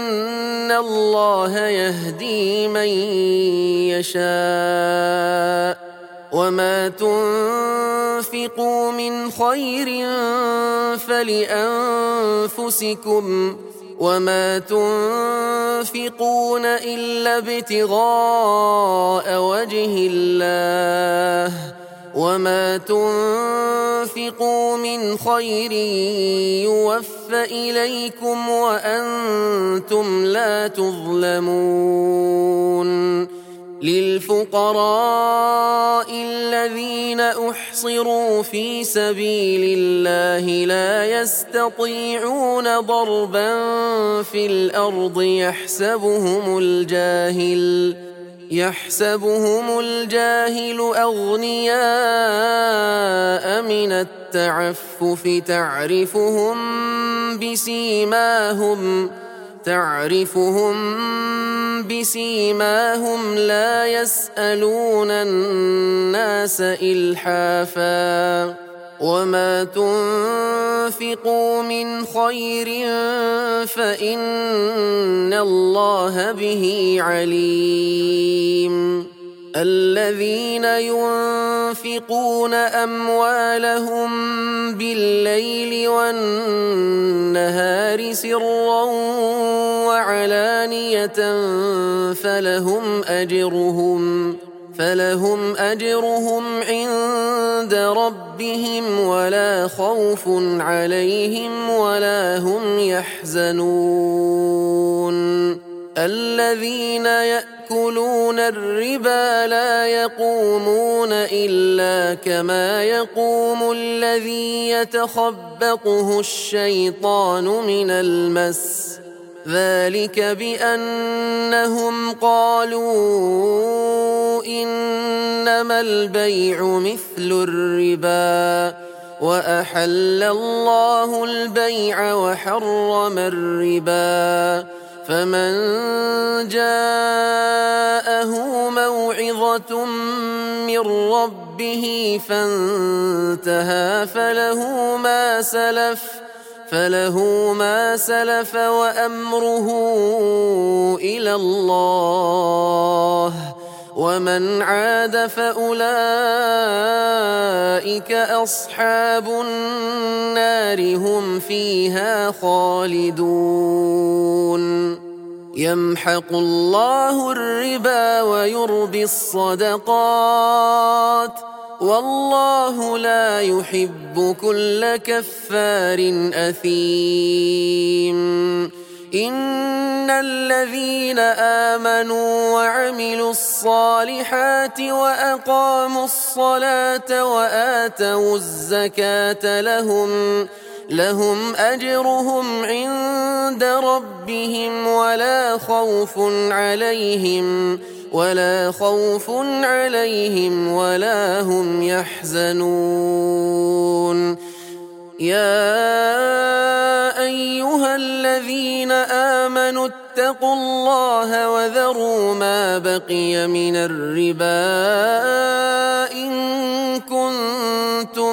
الله يهدي من يشاء وما تنفقوا من خير فلأنفسكم وما تنفقون إلا ابتغاء وجه الله وما تنفقوا من خير يوفى إليكم وأنتم لا تظلمون للفقراء الذين أحصروا في سبيل الله لا يستطيعون ضربا في الأرض يحسبهم الجاهل يحسبهم الجاهل أغنياء من التعفف تعرفهم بسيماهم تعرفهم بسيماهم لا يسألون الناس إلحافا وما تنفقوا من خير فإن الله به عليم الذين ينفقون أموالهم بالليل والنهار سرا وعلانية فلهم أجرهم فلهم أجرهم عند ربهم ولا خوف عليهم ولا هم يحزنون الذين يأكلون الربا لا يقومون إلا كما يقوم الذي يتخبطه الشيطان من المس ذلك بأنهم قالوا إنما البيع مثل الربا وأحل الله البيع وحرم الربا فمن جاءه موعظة من ربه فانتهى فله ما سلف فله ما سلف وأمره إلى الله ومن عاد فأولئك أصحاب النار هم فيها خالدون يمحق الله الربا ويربي الصدقات والله لا يحب كل كفار أثيم إن الذين آمنوا وعملوا الصالحات وأقاموا الصلاة وآتوا الزكاة لهم لهم أجرهم عند ربهم ولا خوف عليهم ولا خوف عليهم ولا هم يحزنون يا أيها الذين آمنوا اتقوا الله وذروا ما بقي من الربا إن كنتم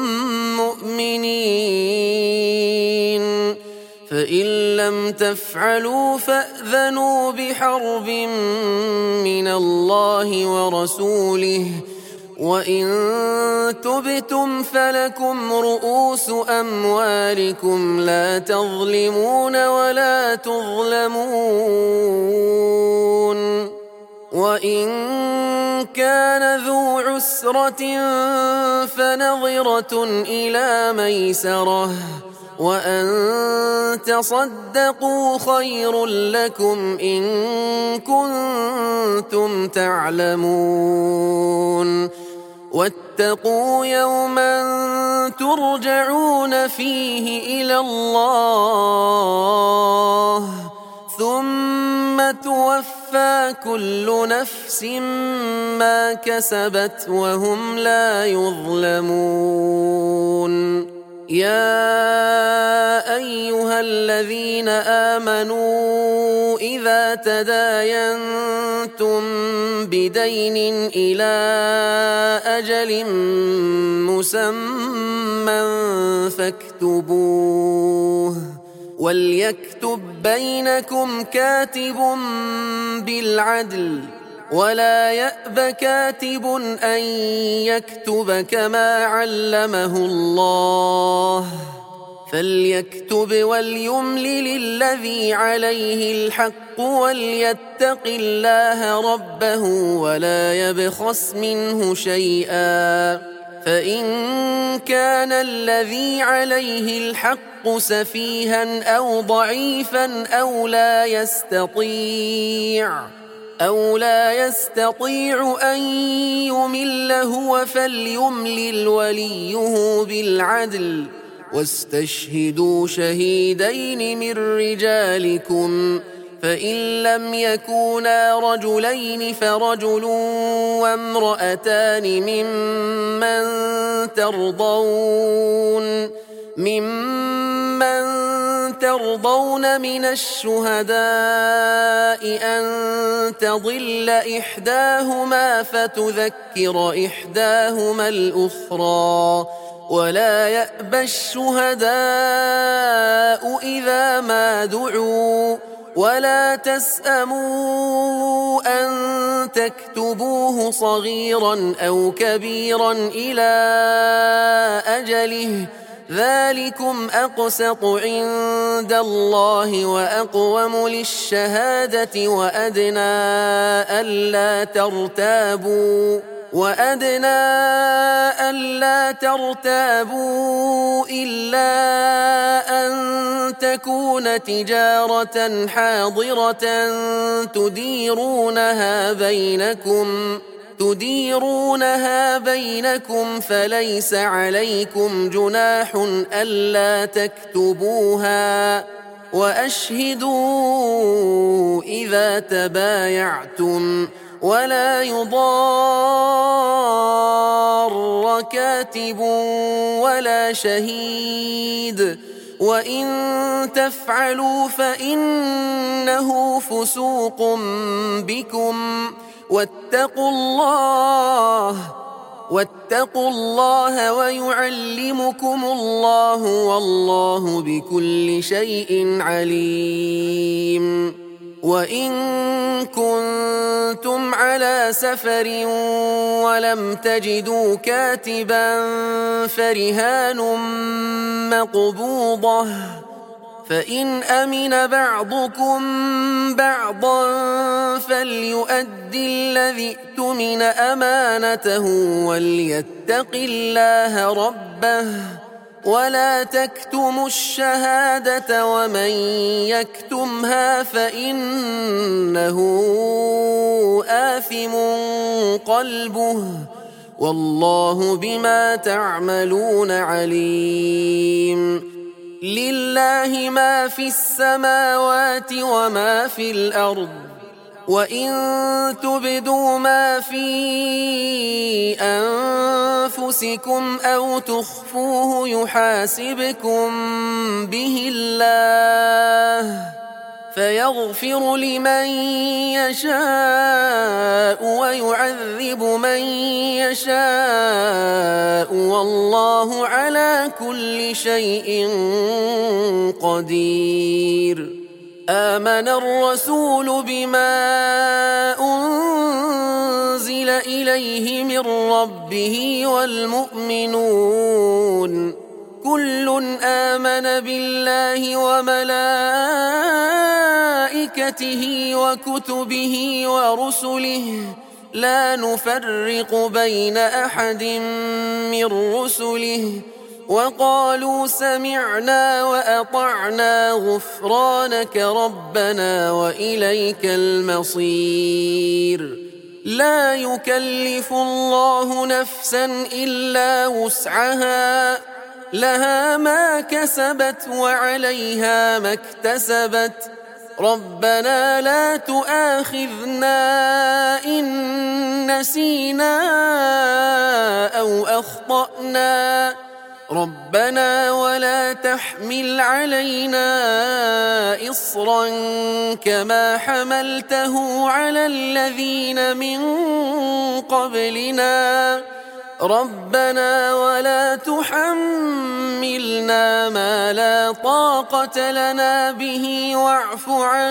مؤمنين فإن لم تفعلوا فأذنوا بحرب من الله ورسوله وإن تبتم فلكم رؤوس أموالكم لا تظلمون ولا تظلمون وإن كان ذو عسرة فنظرة إلى ميسرة وأن تصدقوا خير لكم إن كنتم تعلمون واتقوا يوما ترجعون فيه إلى الله ثم توفى كل نفس ما كسبت وهم لا يظلمون يا أيها الذين آمنوا إذا تداينتم بدين إلى أجل مسمى فاكتبوه وليكتب بينكم كاتب بالعدل ولا يأب كاتب أن يكتب كما علمه الله فليكتب وليملل الذي عليه الحق وليتق الله ربه ولا يبخس منه شيئا فإن كان الذي عليه الحق سفيها أو ضعيفا أو لا يستطيع أو لا يستطيع أن يمل هو فليملل وليه بالعدل واستشهدوا شهيدين من رجالكم فإن لم يكونا رجلين فرجل وامرأتان ممن ترضون ممن ترضون من الشهداء أن تضل إحداهما فتذكر إحداهما الأخرى ولا يأبى الشهداء إذا ما دعوا ولا تسأموا أن تكتبوه صغيرا أو كبيرا إلى أجله ذلكم أقسط عند الله وأقوم للشهادة وأدنى ألا ترتابوا وأدنى ألا ترتابوا إلا أن تكون تجارة حاضرة تديرونها بينكم تديرونها بينكم فليس عليكم جناح ألا تكتبوها وأشهدوا إذا تبايعتم ولا يضار كاتب ولا شهيد وإن تفعلوا فإنه فسوق بكم واتقوا الله واتقوا الله ويعلمكم الله والله بكل شيء عليم وإن كنتم على سفر ولم تجدوا كاتبا فرهان مقبوضة فإن أمن بعضكم بعضا فليؤدي الذي اؤتمن أمانته وليتق الله ربه ولا تكتموا الشهادة ومن يكتمها فإنه آثم قلبه والله بما تعملون عليم لله ما في السماوات وما في الأرض وإن تبدوا ما في أنفسكم أو تخفوه يحاسبكم به الله فيغفر لمن يشاء ويعذب من يشاء والله على كل شيء قدير آمن الرسول بما أنزل إليه من ربه والمؤمنون كل آمن بالله وملائكته وكتبه ورسله لا نفرق بين أحد من رسله وقالوا سمعنا وأطعنا غفرانك ربنا وإليك المصير لا يكلف الله نفسا إلا وسعها لها ما كسبت وعليها ما اكتسبت ربنا لا تؤاخذنا إن نسينا أو أخطأنا رب ربنا ولا تحمل علينا إصرا كما حملته على الذين من قبلنا ربنا ولا تحملنا ما لا طاقة لنا به واعف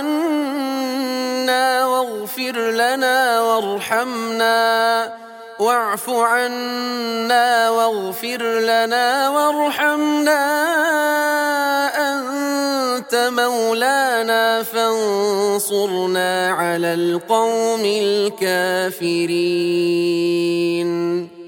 عنا واغفر لنا وارحمنا واعف عنا واغفر لنا وارحمنا أنت مولانا فانصرنا على القوم الكافرين.